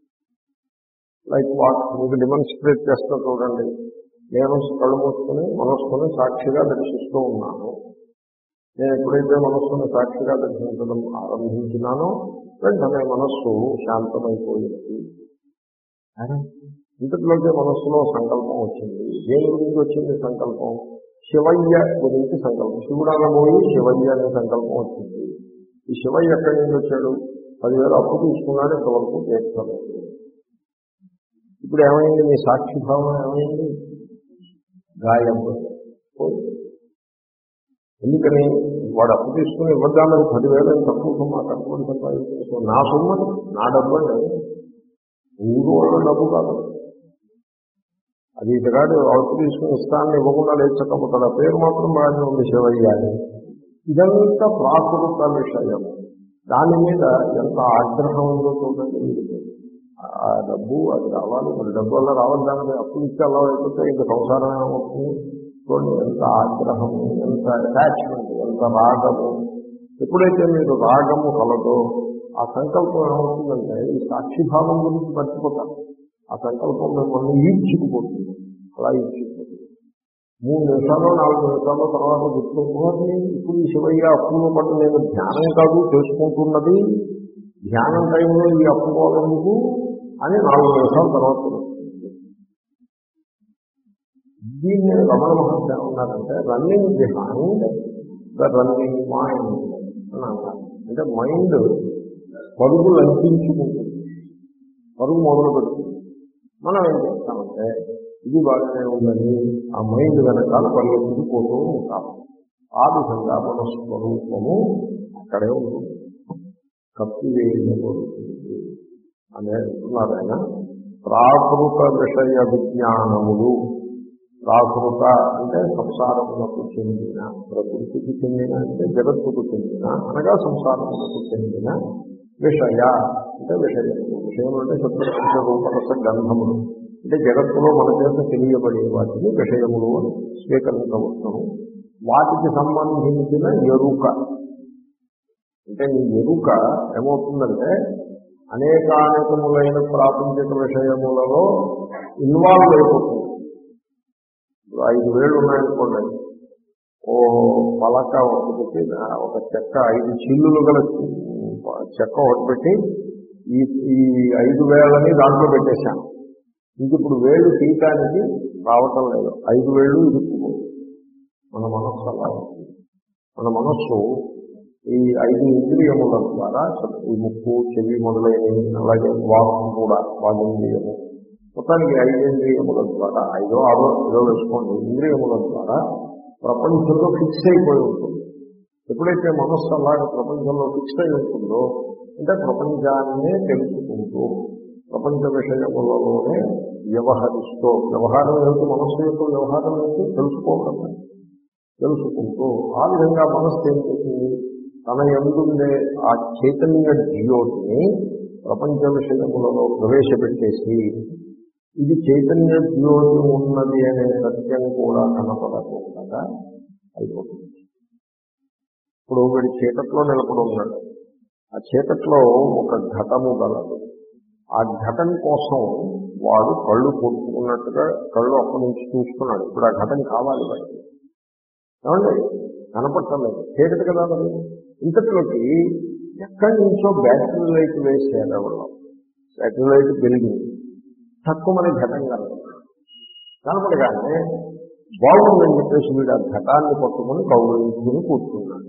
లైక్ వాట్ మీకు డెమాన్స్ట్రేట్ చేస్తూ చూడండి. నేను కళ్ళు మూసుకుని మనస్సుని సాక్షిగా దర్శిస్తూ ఉన్నాను. నేను ఎప్పుడైతే మనస్సును సాక్షిగా దర్శించడం ఆరంభించినానో వెంటనే మనస్సు శాంతమైపోయింది. ఇంతలోకే మనస్సులో సంకల్పం వచ్చింది. దేని గురించి వచ్చింది సంకల్పం? శివయ్య గురించి సంకల్పం. శివుడు అనబోయి శివయ్య అనే సంకల్పం వచ్చింది. ఈ శివయ్య ఎక్కడి నుంచి వచ్చాడు? పదివేలు అప్పు తీసుకున్నాడు, ఇంతవరకు తీర్చలేదు. ఇప్పుడు ఏమైంది? మీ సాక్షిభావం ఏమైంది? గాయం. ఎందుకని? వాడు అప్పు తీసుకుని ఇవ్వద్దామని పదివేలు తక్కువ మాట్లాడుకోండి సంపాదించుకో. నా సొమ్మని, నా డబ్బు అండి, ఊరు వాళ్ళ డబ్బు కాదు. అది ఇతగాడు అప్పు తీసుకుని ఇస్తానని ఇవ్వకుండా లేచకపోతాడు. ఆ పేరు మాత్రం బాగానే ఉంది, శివయ్య అని. ఇదంతా ప్రాకృత విషయం. దాని మీద ఎంత ఆగ్రహం ఉందో చూడండి. ఆ డబ్బు అది రావాలి, మరి డబ్బు వల్ల రావద్దామని అప్పులు ఇచ్చి అలా అయిపోతే ఇంకా సంసారం ఏమవుతుంది? చూడండి ఎంత ఆగ్రహము, ఎంత అటాచ్మెంట్, ఎంత రాగము. ఎప్పుడైతే మీరు రాగము కలదో ఆ సంకల్పం ఏమవుతుందంటే ఈ సాక్షిభావం గురించి మర్చిపోతారు. ఆ సంకల్పం మిమ్మల్ని ఈడ్చుకుపోతుంది. అలా ఈడ్చుకుపోతుంది. మూడు నిమిషాలు నాలుగు నిమిషాల తర్వాత గుర్తుకోవాలి. ఇప్పుడు ఈ శివయ్య అప్పులో పట్టు నేను ధ్యానం కాదు చేసుకుంటున్నది, ధ్యానం టైంలో ఈ అప్పుకోవాలెందుకు అని నాలుగు నిమిషాల తర్వాత తెలుస్తుంది. దీన్ని రమణ మహర్షి ఏమన్నారంటే running behind the running mind అని అన్నారు. అంటే మైండ్ పరుగు లంకించుకుంటుంది, పరుగు మొదలు పెడుతుంది. మనం ఏం చేస్తామంటే ఇది బాగానే ఉందని ఆ మైండ్ వెనకాల పరిగెత్తుకుపోతూ ఉంటాము. ఆ విధంగా మన స్వరూపము అక్కడే ఉంటుంది, కప్పివేయబడుతుంది అని అంటున్నారు ఆయన. ప్రాకృత విషయ విజ్ఞానములు, ప్రాకృత అంటే సంసారములకు చెందిన, ప్రకృతికి చెందిన అంటే జగత్తుకు చెందిన, అనగా సంసారములకు చెందిన విషయ అంటే విషయములు. విషయములు అంటే శబ్దస్పర్శ రూపరస గంధములు, అంటే జగత్తులో మన చేత తెలియబడే వాటిని విషయములు అని స్వీకరించవచ్చును. వాటికి సంబంధించిన ఎరుక, అంటే ఈ ఎరుక ఏమవుతుందంటే అనేకానేకములైన ప్రాపంచిక విషయములలో ఇన్వాల్వ్ అయిపోతుంది. ఐదు వేళ్ళు ఉన్నాయనుకోండి, ఓ పలక ఒకటి పెట్టి ఒక చెక్క, ఐదు చిల్లులు గల చెక్క ఒకటి పెట్టి ఈ ఈ ఐదు వేళ్ళని దాంట్లో పెట్టేశాను. ఇంక ఇప్పుడు వేళ్ళు తీయటానికి రావటం లేదు, ఐదు వేళ్ళు ఇరుక్కుపోయి. మన మనస్సు అలా ఉంటుంది. మన మనస్సు ఈ ఐదు ఇంద్రియముల ద్వారా, ఈ ముక్కు చెవి మొదలైనవి, అలాగే వాక్కు కూడా వాగింద్రియము, మొత్తానికి ఐదు ఇంద్రియముల ద్వారా, ఐదో ఆరో ఏదో వేసుకోండి, ఇంద్రియముల ద్వారా ప్రపంచంలో ఫిక్స్ అయిపోయి ఉంటుంది. ఎప్పుడైతే మనస్సు అలాగే ప్రపంచంలో ఫిక్స్ అయి ఉంటుందో అంటే ప్రపంచాన్నే తెలుసుకుంటూ ప్రపంచ విషయములలోనే వ్యవహరిస్తూ, వ్యవహారం ఏమిటి, మనస్సు యొక్క వ్యవహారం ఏమిటి తెలుసుకోవడం, తెలుసుకుంటూ ఆ విధంగా మనస్సు ఏం చేసింది, తన యందుండే ఆ చైతన్య జ్యోతిని ప్రపంచ విషయములలో ప్రవేశపెట్టేసి ఇది చైతన్య జ్యోతి ఉన్నది అనే సత్యం కూడా కనపడకుండా అయిపోతుంది. ఇప్పుడు వీడి చీకట్లో నిలబడి ఉన్నాడు, ఆ చీకట్లో ఒక ఘటము గలదు. ఆ ఘటన కోసం వాడు కళ్ళు కొట్టుకున్నట్టుగా కళ్ళు అక్కడి నుంచి చూస్తున్నాడు. ఇప్పుడు ఆ ఘటన కావాలి వాడికి, ఏమండి కనపట్టలేదు, చీకటి కదా. మరి ఇంతట్లోకి ఎక్కడి నుంచో బ్యాటరీ లైట్ వేసేది ఎవరు, బ్యాటరీ లైట్ పెరిగింది, తక్కువ మన ఘటన కనపడదు. కనపడగానే బాగుందని చెప్పేసి వీడు ఆ ఘటాన్ని పట్టుకుని కౌగులించుకుని కూర్చున్నాడు.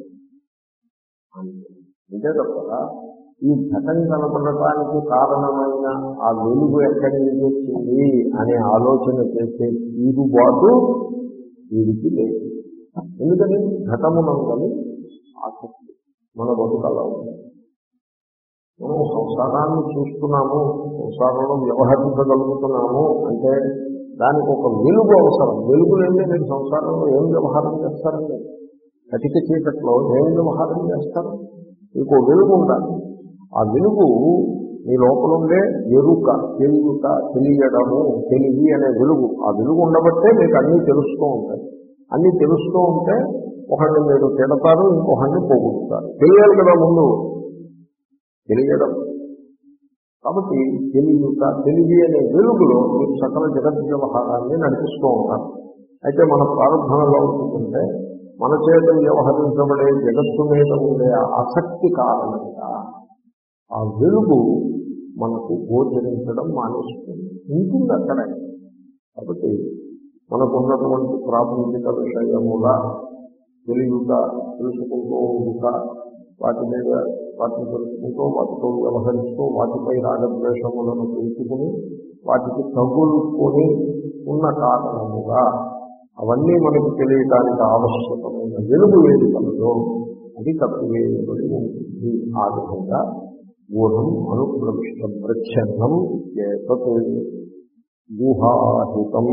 అంతే తప్ప ఈ ఘటన కనపడటానికి కారణమైన ఆ వెలుగు ఎక్కడి నుంచి వచ్చింది అనే ఆలోచన చేసే తీరుబాటు వీడికి లేదు. ఎందుకని ఘటమునందని ఆసక్తి మన బతుకలా ఉంది. మనం సంసారాన్ని చూస్తున్నాము, సంసారంలో వ్యవహరించగలుగుతున్నాము అంటే దానికి ఒక వెలుగు అవసరం. వెలుగు లేదే మీరు సంసారంలో ఏం వ్యవహారం చేస్తారండి? కటిక చీకట్లో ఏం వ్యవహారం చేస్తారు? మీకు వెలుగు ఉండాలి. ఆ వెలుగు మీ లోపల ఉండే ఎరుక, తెలియక, తెలియడము, తెలివి అనే వెలుగు, ఆ వెలుగు ఉండబట్టే మీకు అన్నీ తెలుస్తూ ఉంటాయి. అన్నీ తెలుస్తూ ఉంటే ఒకరిని మీరు తిడతారు, ఇంకొకరిని పోగొట్టుతారు. తెలియాలి కదా ముందు, తెలియడం. కాబట్టి తెలియక, తెలివి అనే వెలుగులో మీరు సకల జగత్ వ్యవహారాన్ని నడిపిస్తూ ఉంటారు. అయితే మన ప్రారంభంలో ఉంటుందంటే మన చేత వ్యవహరించబడే జగత్తు మీద ఉండే ఆసక్తి కారణంగా ఆ వెలుగు మనకు గోచరించడం మానేస్తుంది, ఉంటుంది అక్కడే. కాబట్టి మనకున్నటువంటి ప్రాపంచిక విషయముల తెలియక, తెలుసుకుంటూ ఉంటా, వాటి మీద వాటిని తెలుసుకుంటూ వాటితో వ్యవహరిస్తూ వాటిపై రాగద్వేషములను పెంచుకుని వాటికి తగులుకొని ఉన్న కారణముగా అవన్నీ మనకు తెలియటానికి ఆవశ్యకమైన వెలుగు ఏది కలదో అది తప్పివేయబడి ఉంటుంది. ఆ విధంగా గూఢం అనుప్రవిష్ట ప్రచ్ఛన్నం ఏతత్ గుహాహితం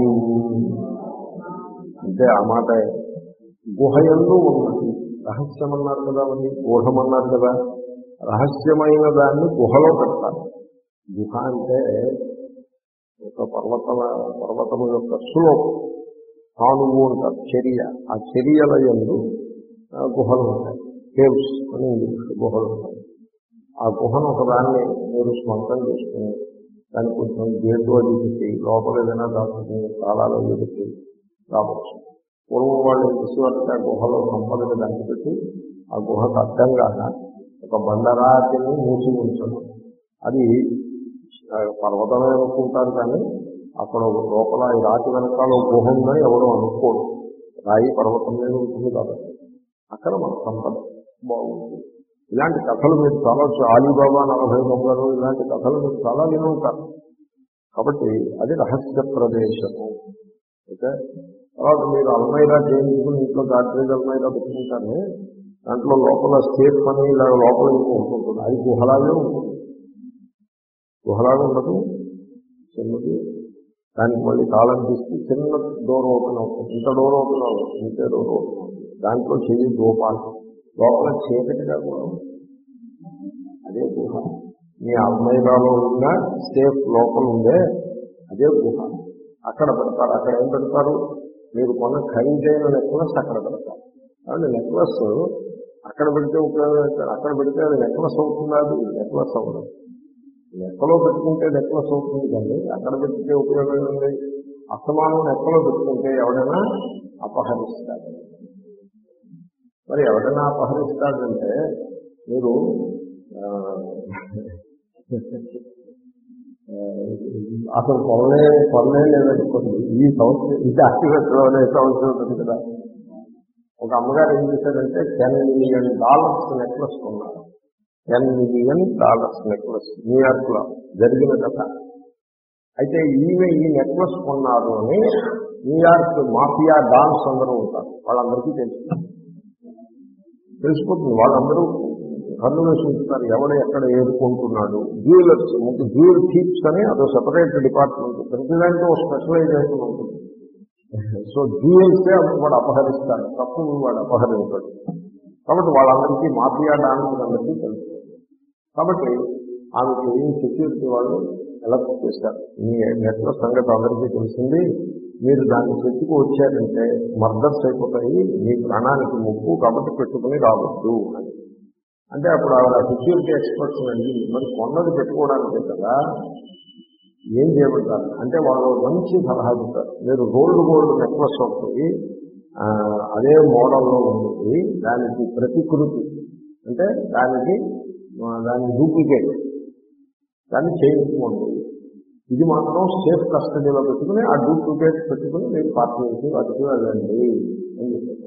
అంటే ఆ మాట గుహయంలో ఉన్నది. రహస్యమన్నారు కదా, మరి గూఢమన్నారు కదా, రహస్యమైన దాన్ని గుహలో పెడతారు. గుహ అంటే ఒక పర్వత పర్వతము యొక్క స్లోప్, తానువు అంటారు, చర్య. ఆ చర్యల యందు గుహలు ఉంటాయి, కేవ్స్ అని ఇంగ్లీష్ గుహలు ఉంటాయి. ఆ గుహను ఒకదాన్ని మీరు స్వంతం చేసుకుని దానికి కొంచెం గేటు అది పెట్టి లోపల ఏదైనా దాచుకుని తాళాలు అవి పెట్టి రావచ్చు. పూర్వం వాళ్ళు తీసుకువస్తే ఆ గుహలో సంపదను దాన్ని పెట్టి ఆ గుహకు అడ్డంగా ఒక బండరాతిని మూసి ఉంచడం. అది పర్వతమే అనుకుంటారు, కానీ అక్కడ లోపల ఈ రాతి వెనకాల గుహ ఉందని ఎవరో అనుకోడు. రాయి పర్వతం మీద ఉంటుంది కాబట్టి అక్కడ మన సంపద బాగుంది. ఇలాంటి కథలు మీరు చాలా అలీబాబా నలభై దొంగలు ఇలాంటి కథలు మీరు చాలా విని ఉంటారు. కాబట్టి అది రహస్య ప్రదేశము. ఓకే. తర్వాత మీరు అల్మైరా చేయించుకుని ఇంట్లో గాడ్రేజ్ అల్మైరా పెట్టుకుంటానే దాంట్లో లోపల సేఫ్ అని ఇలా లోపల ఇంకో ఉంటుంది, అది గుహలాగే ఉంటుంది. గుహలాగా ఉండదు, చిన్నది. దానికి మళ్ళీ తాళం తీసి చిన్న డోర్ ఓపెన్ అవుతుంది, ఇంత డోర్ ఓపెన్ అవుతుంది, ఇంతే డోర్ ఓపెన్ అవుతుంది. దాంట్లో చెయ్యి దూపాలి, లోపల చీకటిగా కూడా అదే గుహ. మీ అల్మైరాలో ఉన్న సేఫ్ లోపల ఉందే అదే గుహ. అక్కడ పెడతారు. అక్కడ ఏం పెడతారు? మీరు కొన్న ఖరీదైన నెక్లెస్ అక్కడ పెడతారు. కాబట్టి నెక్లెస్ అక్కడ పెడితే ఉపయోగం, అక్కడ పెడితే అది నెక్లెస్ అవుతుంది, అది నెక్లెస్ అవ్వదు. నెక్కలో పెట్టుకుంటే నెక్లెస్ అవుతుంది కానీ అక్కడ పెట్టుకుంటే ఉపయోగం ఉంది. అస్తమానం నెక్కలో పెట్టుకుంటే ఎవడైనా అపహరిస్తాడు. మరి ఎవడైనా అపహరిస్తాడంటే మీరు అసలు పొరలే పొరలే లేదనుకోండి. ఈ సంవత్సరం ఇది ఆశీర్వచంలోనే సంవత్సరం ఉంటుంది కదా. ఒక అమ్మగారు ఏం చేశారంటే టెన్ మిలియన్ డాలర్స్ నెక్లెస్ కొన్నారు. టెన్ మిలియన్ డాలర్స్ నెక్లెస్ న్యూయార్క్ లో జరిగిన కథ. అయితే ఈమె ఈ నెక్లెస్ కొన్నారు అని న్యూయార్క్ మాఫియా డాన్స్ అందరూ ఉంటారు, వాళ్ళందరికీ తెలుసు తెలిసిపోతుంది. వాళ్ళందరూ కన్ను వేసి ఉంటున్నారు ఎవడు ఎక్కడ ఏరుకుంటున్నాడు. జ్యువెలర్స్, జ్యువెల్ థీప్స్ అని అదో సెపరేట్ డిపార్ట్మెంట్, ప్రతిదాంట్లో స్పెషలైజేషన్ ఉంటుంది. సో జ్యువెల్సే వాడు అపహరిస్తాడు, తప్పు వాడు అపహరించాడు. కాబట్టి వాళ్ళందరికీ మాఫియా డాన్స్ అందరికీ తెలుసు. కాబట్టి ఆమెకి సెక్యూరిటీ వాళ్ళు ఎలక్ట్ చేశారు, మీ నెక్లెస్ సంగతి అందరికీ తెలిసింది, మీరు దాన్ని చెట్టుకు వచ్చారంటే మర్డర్స్ అయిపోతాయి, మీ ప్రాణానికి ముప్పు, కాబట్టి పెట్టుకుని రావద్దు అని. అంటే అప్పుడు ఆవిడ సెక్యూరిటీ ఎక్స్పర్ట్స్ అడిగింది, మరి కొన్నది పెట్టుకోవడానికి కదా ఏం చేయబడతారు అంటే వాళ్ళు మంచి సలహా చెప్పారు. మీరు రోల్డ్ గోల్డ్ నెక్లెస్ అవుతుంది, అదే మోడల్లో ఉంటుంది, దానికి ప్రతికృతి అంటే దానికి దాని డూప్లికేట్ దాన్ని చేయించుకోండి, ఇది మాత్రం సేఫ్ కస్టడీలో పెట్టుకుని ఆ డూప్లికేట్ పెట్టుకుని మీరు పార్టీకి వాటికి వెళ్ళండి అని చెప్పారు.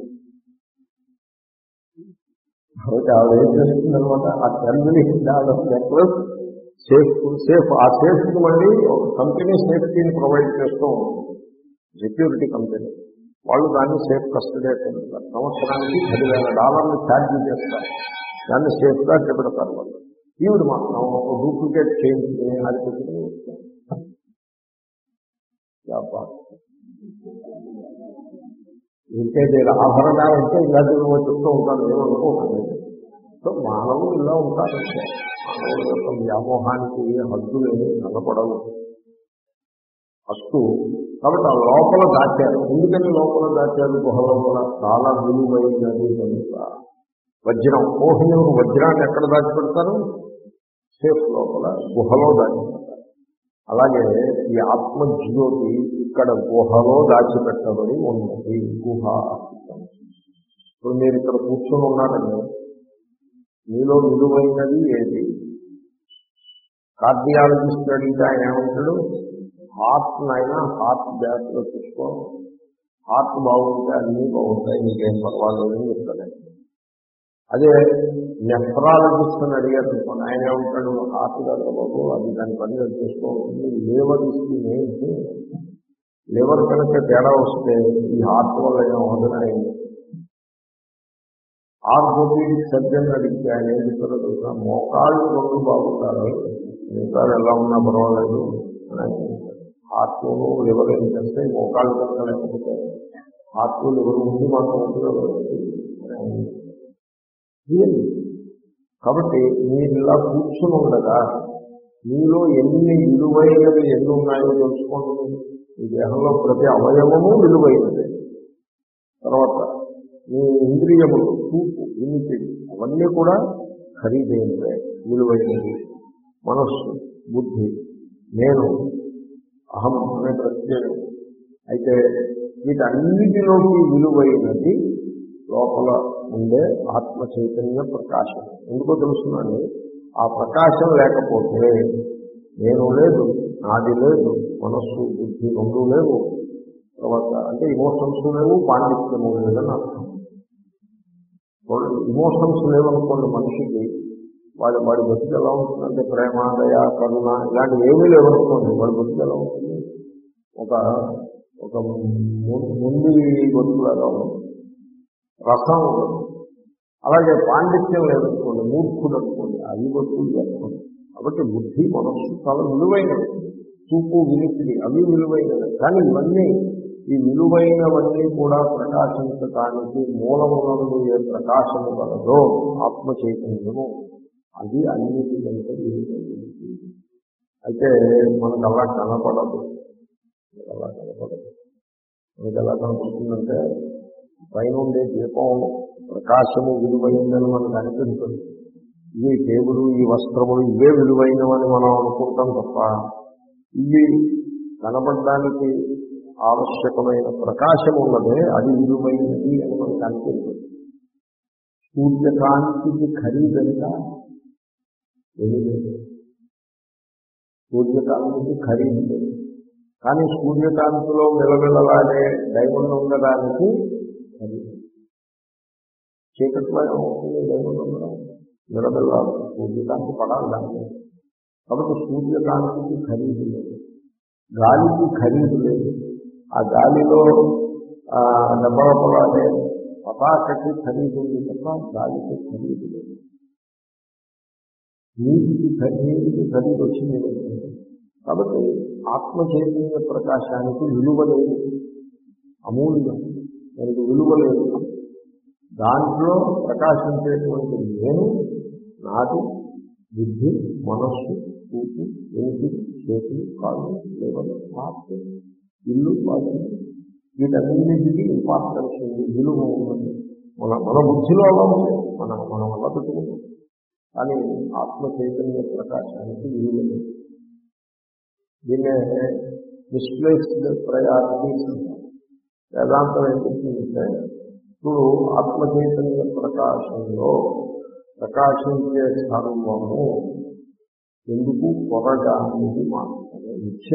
కాబట్టి ఆవిడ ఏం చేస్తుందనమాట, ఆ ten million dollar necklace safe safe ఆ సేఫ్కి మళ్ళీ ఒక కంపెనీ సేఫ్టీని ప్రొవైడ్ చేస్తూ ఉంటుంది, సెక్యూరిటీ కంపెనీ. వాళ్ళు దాన్ని సేఫ్ కస్టడీ పెడతారు. సంవత్సరానికి పదివేల డాలర్లు ఛార్జ్ చేస్తారు, దాన్ని సేఫ్గా పెడతారు వాళ్ళు. ఈవిడ మాత్రం ఒక డూప్లికేట్ చేయించుకుని అది పెట్టుకుని వస్తారు. ఇంకే ఆభరణాలంటే ఇలాంటివి చెప్తూ ఉంటారు, ఏమనుకోకండి. సో మానవులు ఇలా ఉంటారంటే మానవుల యొక్క వ్యామోహానికి హద్దులేని కనపడవు. ఫస్ట్ కాబట్టి ఆ లోపల దాచారు. ఎందుకని లోపల దాచారు? గుహ లోపల చాలా విలువైనది కనుక. వజ్రం, కోహినూరు వజ్రాన్ని ఎక్కడ దాచిపెడతారు? సేఫ్ లోపల గుహలో దాచిపెడతారు. అలాగే ఈ ఆత్మజ్యోతి ఇక్కడ గుహలో దాచిపెట్టబడి ఉన్నది. గుహ. ఇప్పుడు మీరు ఇక్కడ కూర్చొని ఉన్నారండి, మీలో విలువైనది ఏది? కార్డియాలజిస్ట్ అడిగితే ఆయన ఏమంటాడు? హార్ట్ అయినా హార్ట్ జాగ్రత్తగా చూసుకో, హార్ట్ బాగుంటే అన్నీ బాగుంటాయి, నీకేం పర్వాలేదని చెప్తాడు. అదే నెఫ్రాలజిస్ట్ అని అడిగారు అనుకోండి, ఆయన ఏమంటాడు? హార్ట్ కాదు బాబు, అది దాని పని చేసుకోవాలి, లేవర్ ఇస్తే ఏంటి, లేవర్ కనుక తేడా వస్తే ఈ హార్ట్ వల్ల ఏమవుతుందని. ఆర్థోపెడిక్ సర్జన్ అడిగితే ఆయన ఏం చెప్తారో తెలుసా? మోకాళ్ళు రెండు బాగుంటారు, మిగతాలు ఎలా ఉన్నా పర్వాలేదు అని ఆయన చెప్తారు. హార్ట్ను లివర్ ఏం చేస్తే మోకాళ్ళు కనుక లేకపోతే హార్ట్ లివర్ ముందు మాత్రం ఉంటుంది. కాబట్టి మీరు ఇలా కూర్చుని ఉండగా మీలో ఎన్ని విలువైనవి ఎన్ని ఉన్నాయో తెలుసుకోండి. ఈ దేహంలో ప్రతి అవయవము విలువైనదే. తర్వాత మీ ఇంద్రియములు, చూపు, వినికిడి అవన్నీ కూడా ఖరీదైనవే, విలువైనవి. మనస్సు, బుద్ధి, నేను, అహం అనే ప్రత్యేకం. అయితే వీటన్నిటిలోకి విలువైనది లోపల ఉండే ఆత్మ చైతన్య ప్రకాశం. ఎందుకో తెలుస్తుందండి, ఆ ప్రకాశం లేకపోతే నేను లేదు, నాది లేదు, మనస్సు బుద్ధి రెండు లేవు, తర్వాత అంటే ఇమోషన్స్ లేవు, పాండిత్యము లేదని అర్థం. ఇమోషన్స్ లేవనుకోండి మనిషికి, వాడి వాడి బతుకు ఎలా ఉంటుందంటే ప్రేమ, దయ, కరుణ ఇలాంటివి ఏమీ లేవనుకోండి, వాడి బతుకు ఎలా ఉంటుంది? ఒక ఒక ముందు బతుకులాగా ఉంటుంది, రసం ఉండదు. అలాగే పాండిత్యం లేదనుకోండి, మూర్ఖుడు అనుకోండి, అవి బతుకులు చేస్తుంది. కాబట్టి బుద్ధి మనస్సు చాలా విలువైనవి, చూపు వినికిడి అవి విలువైనవి. కానీ ఇవన్నీ ఈ విలువైనవన్నీ కూడా ప్రకాశించటానికి మూలమునందు ఏ ప్రకాశము కలదో ఆత్మ చైతన్యము, అది అన్నిటికంటే విలువైనది. అయితే మనకు అలా కనపడదు, అలా కనపడదు. మనకి ఎలా కనపడుతుందంటే పైన ఉండే దీపం ప్రకాశము విలువైందని మనకు అనిపిస్తుంది. ఇవి టేబుల్, ఈ వస్త్రములు ఇవే విలువైనవని మనం అనుకుంటాం తప్ప ఇవి కనబడడానికి ఆవశ్యకమైన ప్రకాశం ఉన్నదే అది విలువైనది అని మనకు అనిపిస్తుంది. సూర్యకాంతికి ఖరీదంట ఏమీ లేదు, సూర్యకాంతికి ఖరీదు లేదు. కానీ సూర్యకాంతిలో మెలమెలలాడే డైమండ్ ఉండడానికి ఖరీదు. చీకట్లో ఏమవుతుంది? డైమండ్ ఉండడం మెలమెల్లాలి, సూర్యకాంతి పడాలి దాన్ని. కాబట్టి సూర్యకాంతికి ఖరీదు లేదు, గాలికి ఖరీదు లేదు. ఆ గాలిలో డబ్బలపలాడే పతాకకి ఖరీదు ఉంది తప్ప గాలికి ఖరీదు లేదు. నీటికి నీటికి ఖరీదు వచ్చింది. కాబట్టి ఆత్మ చైతన్య ప్రకాశానికి విలువ లేదు, అమూల్యం, దానికి విలువ లేదు. దాంట్లో ప్రకాశించేటువంటి నేను, నాది, బుద్ధి, మనస్సు, చూపు, వెంకి, చేతులు, కాళ్ళు, లేవలు, ఆత్మ, ఇల్లు, వాటి వీటన్నిటికీ ఇంపార్టెన్స్ ఉంది, విలువ ఉన్నది. మన మన బుద్ధిలో అలా ఉంది, మన మనం అలా పెట్టుకుంటాం. కానీ ఆత్మ చైతన్య ప్రకాశానికి విలువ లేదు. దీన్నే మిస్ప్లేస్డ్ ప్రయారిటీస్ అంటారు. వేదాంతం ఏం చెప్తుందంటే ఇప్పుడు ఆత్మ చైతన్య ప్రకాశంలో ప్రకాశించే సర్వము ఎందుకు కొరగానికి మాత్రమే మిథ్య,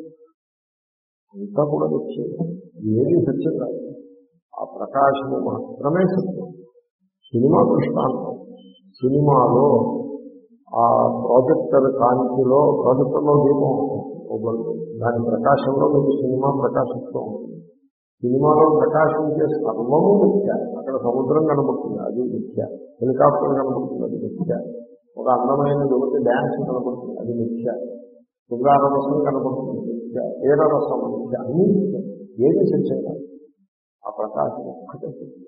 అంతా కూడా మిథ్య, ఏమీ సత్యం కాదు. ఆ ప్రకాశము మాత్రమే సత్యం. సినిమా దృష్టాంతం, సినిమాలో ఆ ప్రాజెక్టర్ కాంతిలో ప్రాజెక్టర్లో దీపం ఉంటుంది, దాని ప్రకాశంలో మీకు సినిమా ప్రకాశిస్తూ ఉంటుంది. సినిమాలో ప్రకాశించే సర్వము మిథ్య. అక్కడ సముద్రం కనబడుతుంది, అది మిథ్య. హెలికాప్టర్ కనబడుతుంది, అది మిథ్య. ఒక అందమైన యువతి డ్యాన్స్ కనబడుతుంది, అది మిథ్య. శృంగార రసం కనబడుతుంది, మిథ్య. తీర రసం మిథ్య, అన్నీ మిథ్య. ఏది సత్యం కాదు, ఆ ప్రకాశం ఒక్కటే సత్యం.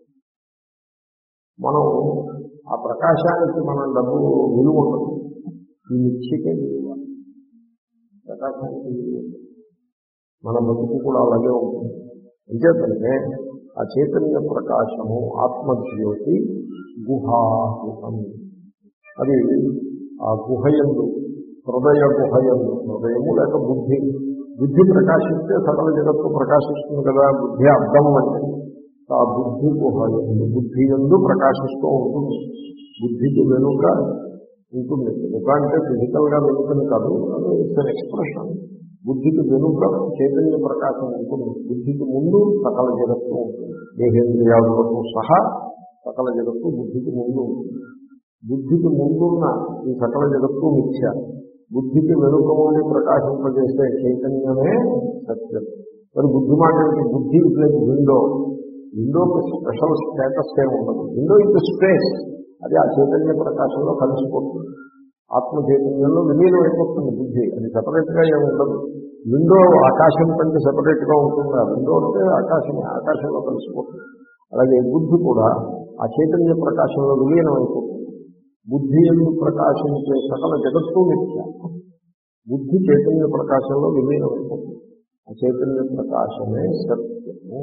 మనం ఆ ప్రకాశానికి మనం డబ్బు విలువ ఉండదు, ఈ మిథ్యకే విలువ, ప్రకాశానికి విలువ. మన బతుకు కూడా అలాగే ఉంటుంది. అంచేతంటే ఆ చైతన్య ప్రకాశము ఆత్మజ్యోతి గుహాహితం. అది ఆ గుహయందు, హృదయ గుహయందు, హృదయము లేక బుద్ధి, బుద్ధి ప్రకాశిస్తే సకల జగత్తు ప్రకాశిస్తుంది కదా. బుద్ధి అర్థం అంటే ఆ బుద్ధి గుహయందు, బుద్ధి యందు ప్రకాశిస్తూ ఉంటుంది. బుద్ధికి వెనుక ఉంటుంది. వెనుక అంటే ఫిజికల్గా వెనుకని కాదు, అది ఇట్స్ అన్ ఎక్స్ప్రెషన్. బుద్ధికి వెనుక చైతన్య ప్రకాశం ఉంటుంది, బుద్ధికి ముందు సకల జగత్తు ఉంటుంది. దేహేంద్రియాలతో సహా సకల జగత్తు బుద్ధికి ముందు ఉంటుంది. బుద్ధికి ముందున్న ఈ సకల జగత్తు మిథ్య, బుద్ధికి వెనుక ఉండి ప్రకాశింపజేసే చైతన్యమే సత్యం. మరి బుద్ధి మాట్లాడితే బుద్ధి ప్లస్ విండో, విండోకి స్పెషల్ స్టేటస్ ఏమి ఉండదు. విండో ఇస్ స్పేస్, అది ఆ చైతన్య ప్రకాశంలో కలిసిపోతుంది, ఆత్మ చైతన్యంలో విలీనం అయిపోతుంది బుద్ధి. అది సెపరేట్గా ఏమి ఉండదు. విండో ఆకాశం కంటే సెపరేట్గా ఉంటుందా? విండో అంటే ఆకాశమే, ఆకాశంలో కలిసిపోతుంది. అలాగే బుద్ధి కూడా ఆ చైతన్య ప్రకాశంలో విలీనం అయిపోతుంది. బుద్ధి ఎందుకు ప్రకాశించే సకల జగత్తు మిథ్య, బుద్ధి చైతన్య ప్రకాశంలో విలీనం అయిపోతుంది. ఆ చైతన్య ప్రకాశమే సత్యము.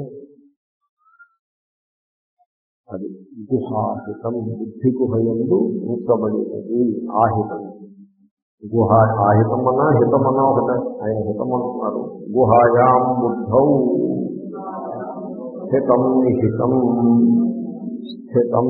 అది గుహాహితం, బుద్ధి గుహయందు ఉంచబడినది. ఆహితం, గుహ ఆహితం అన్నా హితం అన్నా ఒకటే. ఆయన హితం అంటున్నారు. గుహాయాం బుద్ధౌ హితం నిహితం స్థితం.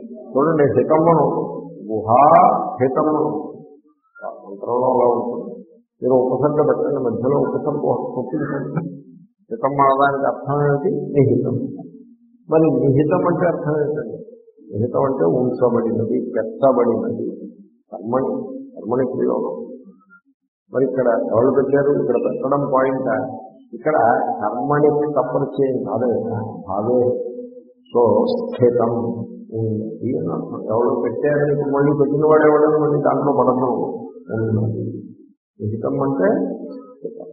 చూడండి, హితం అను గుహా హితం మంత్రంలో అలా ఉంటుంది. మీరు ఉపసర్గ పెట్టండి, మధ్యలో ఉపసర్గ ఒప్పించండి. హితం అనడానికి అర్థం ఏమిటి? నిహితం. మరి నిహితం అంటే అర్థం ఏంటండి? నిహితం అంటే ఉంచబడినది, పెట్టబడినది, కర్మని కర్మని ప్రయోగం. మరి ఇక్కడ ఎవరు పెట్టారు? ఇక్కడ పెట్టడం పాయింట్. ఇక్కడ కర్మని తప్పరిచేయం కాదే, భావే. సో స్థితం ఉన్నది అని అర్థం. ఎవరు పెట్టారని ఇప్పుడు మళ్ళీ పెట్టిన వాడు ఎవడని మళ్ళీ దాంట్లో పడడం ఉన్నది. నిహితం అంటే స్థితం.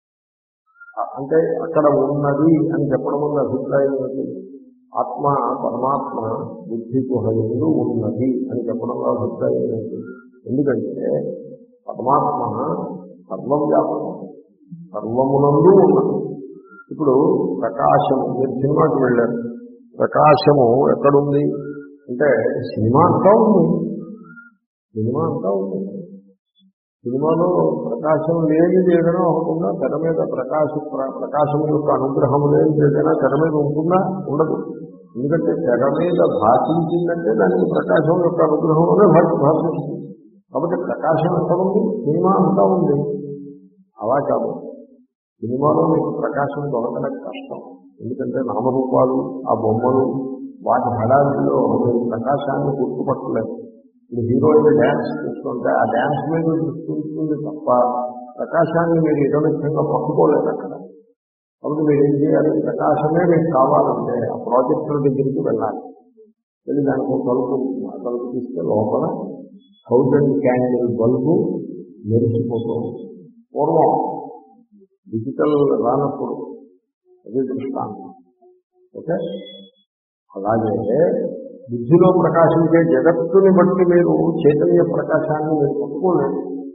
అంటే అక్కడ ఉన్నది అని చెప్పడం వల్ల అభిప్రాయం ఏంటి? ఆత్మ పరమాత్మ బుద్ధి గుహయందు ఉన్నది అని చెప్పడంలో అభిప్రాయం ఏంటి? ఎందుకంటే పరమాత్మ సర్వవ్యాపకం, సర్వమునందు ఉన్నది. ఇప్పుడు ప్రకాశము, మీరు సినిమాకి వెళ్ళారు, ప్రకాశము ఎక్కడుంది అంటే సినిమా అంతా ఉంది, సినిమా అంతా ఉంది. సినిమాలో ప్రకాశం లేని ఏదైనా ఉంటుందా? తెర మీద ప్రకాశ ప్రకాశం యొక్క అనుగ్రహం లేని ఏదైనా తెర మీద ఉంటుందా? ఉండదు. ఎందుకంటే తెర మీద భాషించిందంటే దానికి ప్రకాశం యొక్క అనుగ్రహంలోనే భాష భాషిస్తుంది. కాబట్టి ప్రకాశం ఎక్కడ ఉంది? సినిమా అంతా ఉంది. అలా కాదు, సినిమాలో మీకు ప్రకాశం దొరకడం కష్టం. ఎందుకంటే నామరూపాలు, ఆ బొమ్మలు, వాటి హడావిలో మీరు ప్రకాశాన్ని గుర్తుపట్టలేదు. ఇప్పుడు హీరోయిన్ డ్యాన్స్ చూస్తుంటే ఆ డ్యాన్స్ మీద దృష్టి తప్ప ప్రకాశాన్ని మీరు ఇదమిత్యంగా పట్టుకోలేదు అక్కడ. కాబట్టి మీరు ఏం చేయాలి? ప్రకాశమే మీకు కావాలంటే ఆ ప్రాజెక్టుల దగ్గరికి వెళ్ళాలి. వెళ్ళి దానికి ఒక తలుపు తలుపు తీస్తే లోపల థౌజండ్ క్యాండిల్ బల్బు మెరిసిపోతూ పూర్వం డిజిటల్ రానప్పుడు అది దృష్టాంతం. ఓకే, అలాగే బుద్ధిలో ప్రకాశించే జగత్తుని బట్టి మీరు చైతన్య ప్రకాశాన్ని మీరు పట్టుకోలేదు.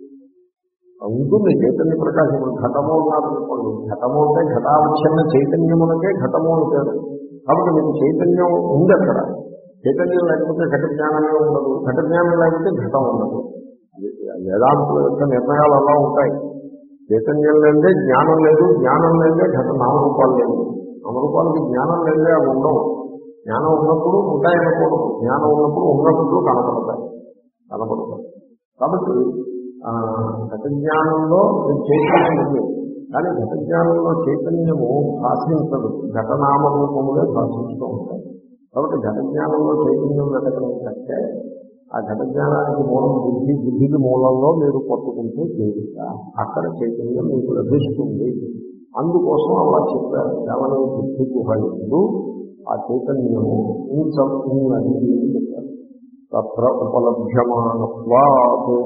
ఉంటుంది చైతన్య ప్రకాశం. ఘటము ఉన్నారనుకోండి, ఘటము అంటే ఘటావచ్ఛిన్న చైతన్యమునకే ఘటము అంటారు. కాబట్టి మీకు చైతన్యం ఉంది అక్కడ. చైతన్యం లేకపోతే ఘట జ్ఞానమే ఉండదు, ఘట జ్ఞానం లేకపోతే ఘటం ఉండదు. వేదాంతుల యొక్క నిర్ణయాలు అలా ఉంటాయి. చైతన్యం లేదే జ్ఞానం లేదు, జ్ఞానం లేదే ఘట నామరూపాలు లేదు. నామరూపాలకి జ్ఞానం లేదే అవి ఉండవు. జ్ఞానం ఉన్నప్పుడు ఉంటాయనకూడదు, జ్ఞానం ఉన్నప్పుడు ఉన్నప్పుడు కనపడతాయి కనపడతాయి కాబట్టి ఘట జ్ఞానంలో చైతన్యం ఉంది, కానీ ఘట జ్ఞానంలో చైతన్యము భాషించదు, ఘటనామరూపములే భాషిస్తూ ఉంటాయి. కాబట్టి ఘట జ్ఞానంలో చైతన్యం వెతకడం కంటే ఆ ఘట జ్ఞానానికి మూలం బుద్ధి, బుద్ధికి మూలంలో మీరు పట్టుకుంటే తేలిక అక్కడ చైతన్యం మీకు లభిస్తుంది. అందుకోసం అలా చెప్పారు. కేవలం బుద్ధి గుహయందు ఆ చైతన్యము ఉన్నది చెప్పారు. తత్ర ఉపలభ్యమానత్వాత్,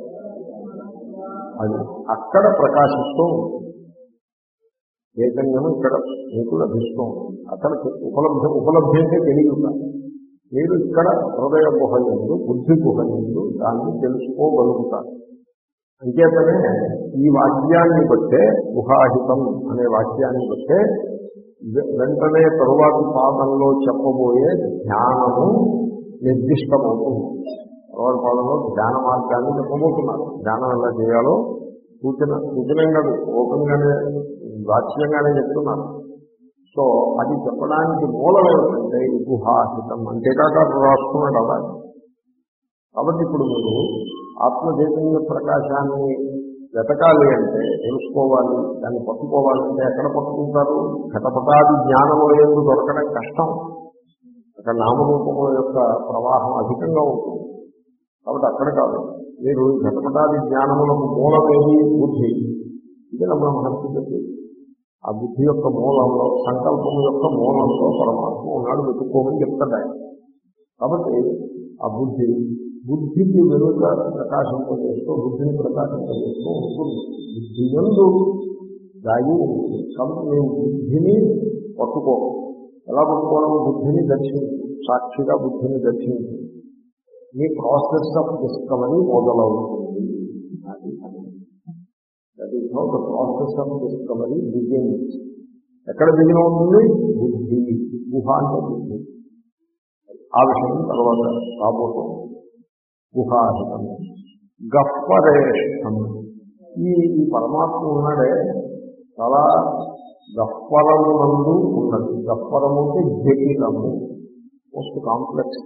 అది అక్కడ ప్రకాశిస్తూ చైతన్యము ఇక్కడ మీకు లభిస్తూ ఉంటుంది. అక్కడ ఉపలబ్ధ ఉపలబ్ధి అంటే తెలియక మీరు ఇక్కడ హృదయ గుహయందు, బుద్ధి గుహయందు దాన్ని తెలుసుకోగలుగుతారు. అంచేతనే ఈ వాక్యాన్ని బట్టే, గుహాహితం అనే వాక్యాన్ని బట్టే వెంటనే తరువాతి పాదంలో చెప్పబోయే ధ్యానము నిర్దిష్టమవుతుంది. తరువాతి పాదంలో ధ్యాన మార్గాన్ని చెప్పబోతున్నారు. ధ్యానం ఎలా చేయాలో సూచన సూచన కాదు, ఓపెన్గానే వాచ్యంగానే చెప్తున్నారు. సో అది చెప్పడానికి మూలం ఏమిటంటే ఈ గుహాహితం. అంతేకాక రాసుకున్నాడు అలా. కాబట్టి ఇప్పుడు మీరు ఆత్మ చైతన్య ప్రకాశాన్ని వెతకాలి అంటే, తెలుసుకోవాలి, దాన్ని పట్టుకోవాలంటే ఎక్కడ పట్టుకుంటారు? ఘటపటాది జ్ఞానము ఎందుకు దొరకడం కష్టం. అక్కడ నామరూపము యొక్క ప్రవాహం అధికంగా ఉంటుంది. కాబట్టి అక్కడ కాదు, మీరు ఘటపటాది జ్ఞానములకు మూలమేది? బుద్ధి. ఇది రమణ మహర్షి చెప్పి ఆ బుద్ధి యొక్క మూలంలో, సంకల్పము యొక్క మూలంలో పరమాత్మ ఉన్నాడు, వెతుక్కోమని చెప్తాడు ఆయన. కాబట్టి ఆ బుద్ధి బుద్ధికి వెనుక ప్రకాశింపజేస్తూ, బుద్ధిని ప్రకాశింపజేస్తూ ఉంటుంది. బుద్ధి యందు దాగి ఉంటుంది. కాబట్టి మేము బుద్ధిని పట్టుకో. ఎలా పట్టుకోవడం? బుద్ధిని దర్శించు, సాక్షిగా బుద్ధిని దర్శించు. మీ ప్రాసెస్ ఆఫ్ డిస్కవరీ మొదలవుతుంది. That is how the process of discovery begins. ఎక్కడ బిగిన్ అవుతుంది? బుద్ధి. గుహ అంటే బుద్ధి. ఆ విషయం తర్వాత రాబోతుంది. గుహాహితం గహ్వరేష్టం. ఈ ఈ పరమాత్మ ఉన్నాడే చాలా గహ్వరమునందు ఉన్నది. గహ్వరము అంటే జటిలము, మోస్ట్ కాంప్లెక్స్.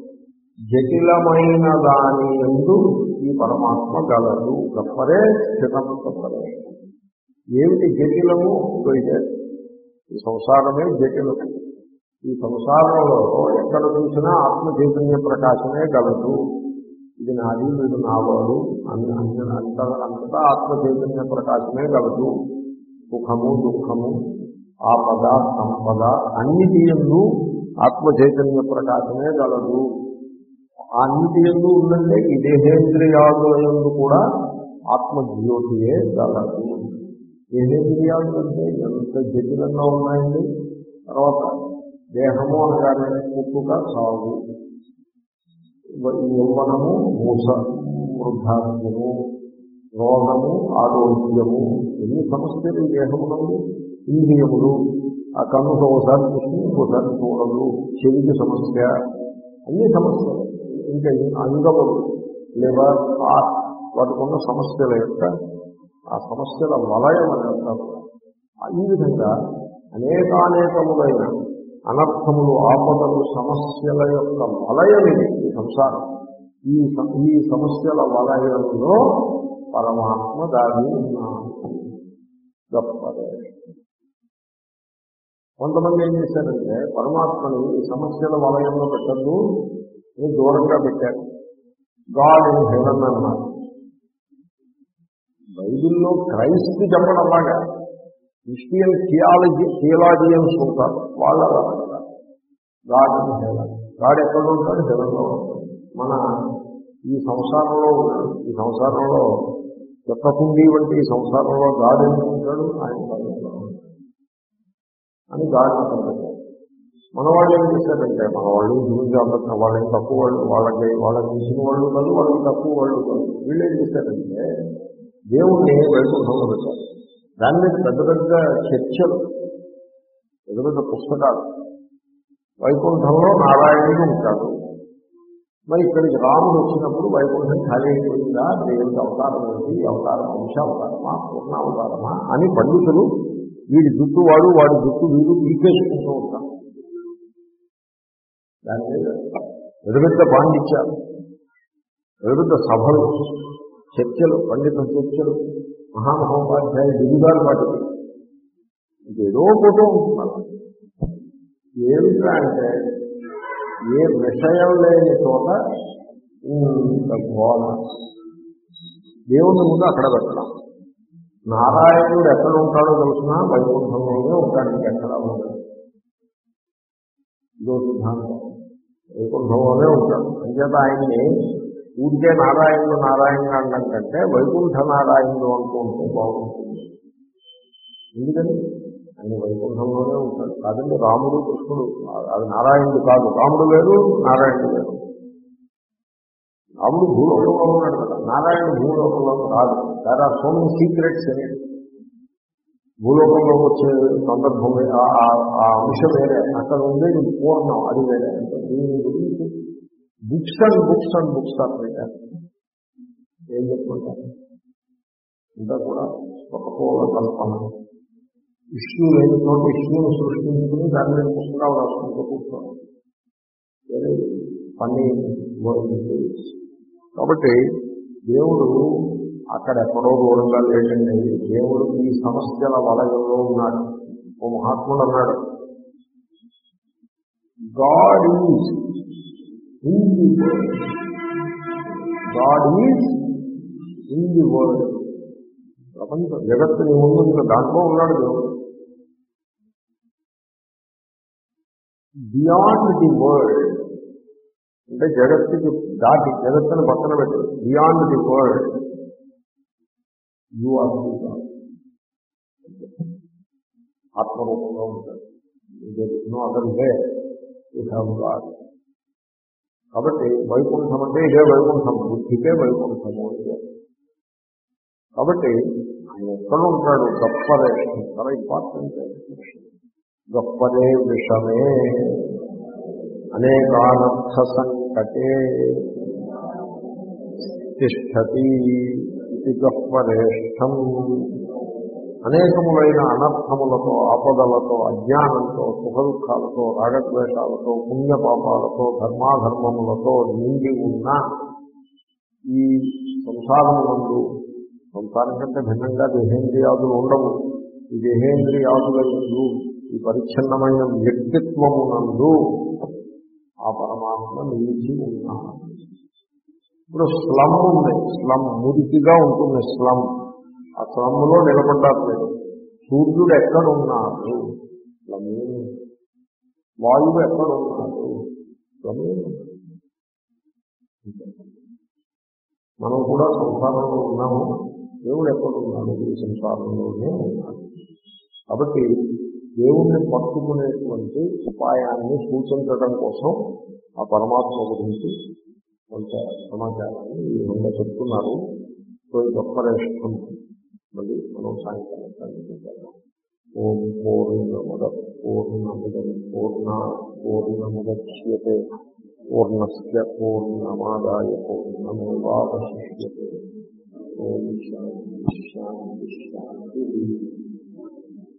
జటిలమైన దాని యందు ఈ పరమాత్మ గలదు. గహ్వరే స్థితం గహ్వరే. ఏమిటి జటిలము? ఇదే ఈ సంసారమే జటిలం. ఈ సంసారంలో ఎక్కడ చూసినా ఆత్మ చైతన్య ప్రకాశమే గలదు. ఇది నాది, ఇది నావాడు, అంత అంతటా ఆత్మ చైతన్య ప్రకాశమే గలదు. సుఖము దుఃఖము ఆపద సంపద అన్నిటి యందు ఆత్మ చైతన్య ప్రకాశమే గలదు. అన్నిటి యందు ఉందంటే ఈ దేహేంద్రియాదుల యందు కూడా ఆత్మజ్యోతియే గలదు. దేహేంద్రియాలు అంటే ఎంత జటిలంగా ఉన్నాయండి. తర్వాత దేహము అనగానే పుట్టుక సాగు, యౌవనము మూస, వృద్ధాత్మ్యము, రోగము ఆరోగ్యము, ఎన్ని సమస్యలు ఈ దేహమునందు. ఇంద్రియములు, ఆ కన్ను ఒకసారి చూసి ఇంకోసారి చూడదు, చెవికి సమస్య, అన్ని సమస్యలు. ఇంకా అంగములు లివర్ హార్ట్ వాటికున్న సమస్యల యొక్క ఆ సమస్యల వలయం అని అంటారు. ఈ విధంగా అనేకానేకములైన అనర్థములు ఆపదలు సమస్యల యొక్క వలయం ఇది ఈ సంసారం. ఈ ఈ సమస్యల వలయంలో పరమాత్మ దాగి ఉన్నాడు. గొప్పదే. కొంతమంది ఏం చేశారంటే పరమాత్మని ఈ సమస్యల వలయంలో పెట్టద్దు, నేను దూరంగా పెట్టాను, గాడ్ ఇన్ హెవెన్ అన్నారు. బైబిల్లో క్రైస్ట్ చెప్పడం లాగా క్రిస్టియన్ థియాలజీ థియాలజియన్స్ ఉంటారు, వాళ్ళ గాడ్ ఇన్ హెవెన్. గాడ్ ఎక్కడ ఉంటాడు? హెవెన్లో ఉంటాడు. మన ఈ సంసారంలో ఉన్నాడు. ఈ సంసారంలో చెత్తకుండి వంటి ఈ సంసారంలో గాడ్ ఎందుకు ఉంటాడు? ఆయన పర్యంలో అని గాడ్ అంటారు. మన వాళ్ళు ఏం చేశారంటే మన వాళ్ళు గురించి అర్థం వాళ్ళని తక్కువ వాళ్ళు, వాళ్ళకి వాళ్ళకి మించిన వాళ్ళు కాదు, వాళ్ళకి తక్కువ వాళ్ళు కాదు. వీళ్ళు ఏం చేశారంటే దేవుణ్ణి వైకుంఠంలో పెట్టారు. దాని మీద పెద్ద పెద్ద చర్చలు, పెద్ద పెద్ద పుస్తకాలు. వైకుంఠంలో నారాయణుడు ఉంటాడు, మరి ఇక్కడికి రాముడు వచ్చినప్పుడు వైకుంఠం ఖాళీ అయిపోయిందా, దేవుడికి అవతారం ఏంటి, అవతారం అంశ అవతారమా పూర్ణ అవతారమా అని పండితులు వీడి జుట్టు వాడు వాడి జుట్టు వీడు పీకేసుకుంటూ ఉంటారు. దాని మీద పెద్ద పెద్ద పాండిత్యాలు, పెద్ద పెద్ద సభలు, చర్చలు, పండిత చర్చలు, మహామహోపాధ్యాయ దిగుదాలు వాటికి ఇంకేదో పోతూ ఉంటున్నారు. ఏమిటా అంటే ఏ విషయం లేని చోట ఇంత ఘోర. దేవుని ముందు అక్కడ పెట్టడం. నారాయణుడు ఎక్కడ ఉంటాడో తెలిసినా వైకుంఠంలోనే ఉంటాడు, ఇంకెక్కడ ఉంటాడు. ఇదో సిద్ధాంతం. వైకుంఠంలోనే ఉంటాడు. అంచేత ఆయన్ని ఊరికే నారాయణుడు నారాయణ అనడం కంటే వైకుంఠ నారాయణుడు అంటూ ఉంటే బాగుంటుంది. ఎందుకని ఆయన వైకుంఠంలోనే ఉంటాడు. కాదండి రాముడు కృష్ణుడు అది నారాయణుడు కాదు. రాముడు వేరు, నారాయణుడు వేరు. రాముడు భూలోకంలో ఉన్నాడు కదా, నారాయణుడు భూలోకంలో రాదు. There are so many secrets అని. భూలోకంలో వచ్చే సందర్భం ఆ అంశం వేరే, అక్కడ ఉండేది పూర్ణం అది వేరే. అంటే దీని గురించి books and books and books are పెట్టారు. ఏం చెప్పుకుంటారు ఇంకా కూడా స్వతపూర్వ కల్పన. ఇష్యూ లేని చోట ఇష్యూని సృష్టించుకుని దాని మీద పుస్తకాలు రాసుకుంటూ కూర్చోవాలి. Very funny word. కాబట్టి దేవుడు అక్కడెక్కడో దూరంగా లేదండి. దేవుడు ఈ సమస్యల వలయంలో ఉన్నాడు. ఓ మహాత్ముడు అన్నాడు, God is in the world. God is in the world. ప్రపంచం జగత్తుని ముందు దాంట్లో ఉన్నాడు దేవుడు. బియాండ్ ది వరల్డ్ అంటే జగత్తుకి దాటి, జగత్తుని పక్కన పెట్టి beyond the world you are the god. ఆత్మరూపంలో ఉంటాడు. No other way you have god. కాబట్టి వైకుంఠం అంటే ఇదే వైకుంఠం, బుద్ధికే వైకుంఠము ఇదే. కాబట్టి ఆయన ఎక్కడ ఉంటాడు? గొప్పదే. చాలా ఇంపార్టెంట్ గొప్పదే విషమే అనేకానర్థ సంకటే తిష్టతి ఇది గొప్పరేష్టం. అనేకములైన అనర్థములతో, ఆపదలతో, అజ్ఞానంతో, సుఖ దుఃఖాలతో, రాగద్వేషాలతో, పుణ్యపాపాలతో, ధర్మాధర్మములతో నిండి ఉన్న ఈ సంసారమునందు సంసారం కంటే భిన్నంగా దేహేంద్రియాదులు ఉండవు. ఈ దేహేంద్రియాదుల యందు ఈ పరిచ్ఛిన్నమైన వ్యక్తిత్వమునందు ఆ పరమాత్మ నిలిచి ఉన్నాడు. ఇప్పుడు స్లమ్ ఉంది, స్లమ్ మురికిగా ఉంటుంది. స్లమ్ ఆ స్లమ్లో నిలబడ్డారు మీరు. సూర్యుడు ఎక్కడ ఉన్నాడు? స్లమే. వాయువు ఎక్కడ ఉన్నాడు? స్లమే. మనం కూడా సంసారంలో ఉన్నాము. దేవుడు ఎక్కడ ఉన్నాడు? ఈ సంసారంలోనే ఉన్నాడు. కాబట్టి దేవుణ్ణి పట్టుకునేటువంటి ఉపాయాన్ని సూచించడం కోసం ఆ పరమాత్మ గురించి కొంత సమాచారాన్ని ఈ విధంగా చెప్తున్నారు. సో ఇది గొప్పరేష్టం. మళ్ళీ మనం సాయంకాలం సాయంత్రం ఓం పూర్ణముద పూర్ణముదం పూర్ణ పూర్ణముద్యతే పూర్ణస్య పూర్ణమాదాయ పూర్ణమేవావశిష్యతే. ఓం శాంతి శాంతి శాంతి.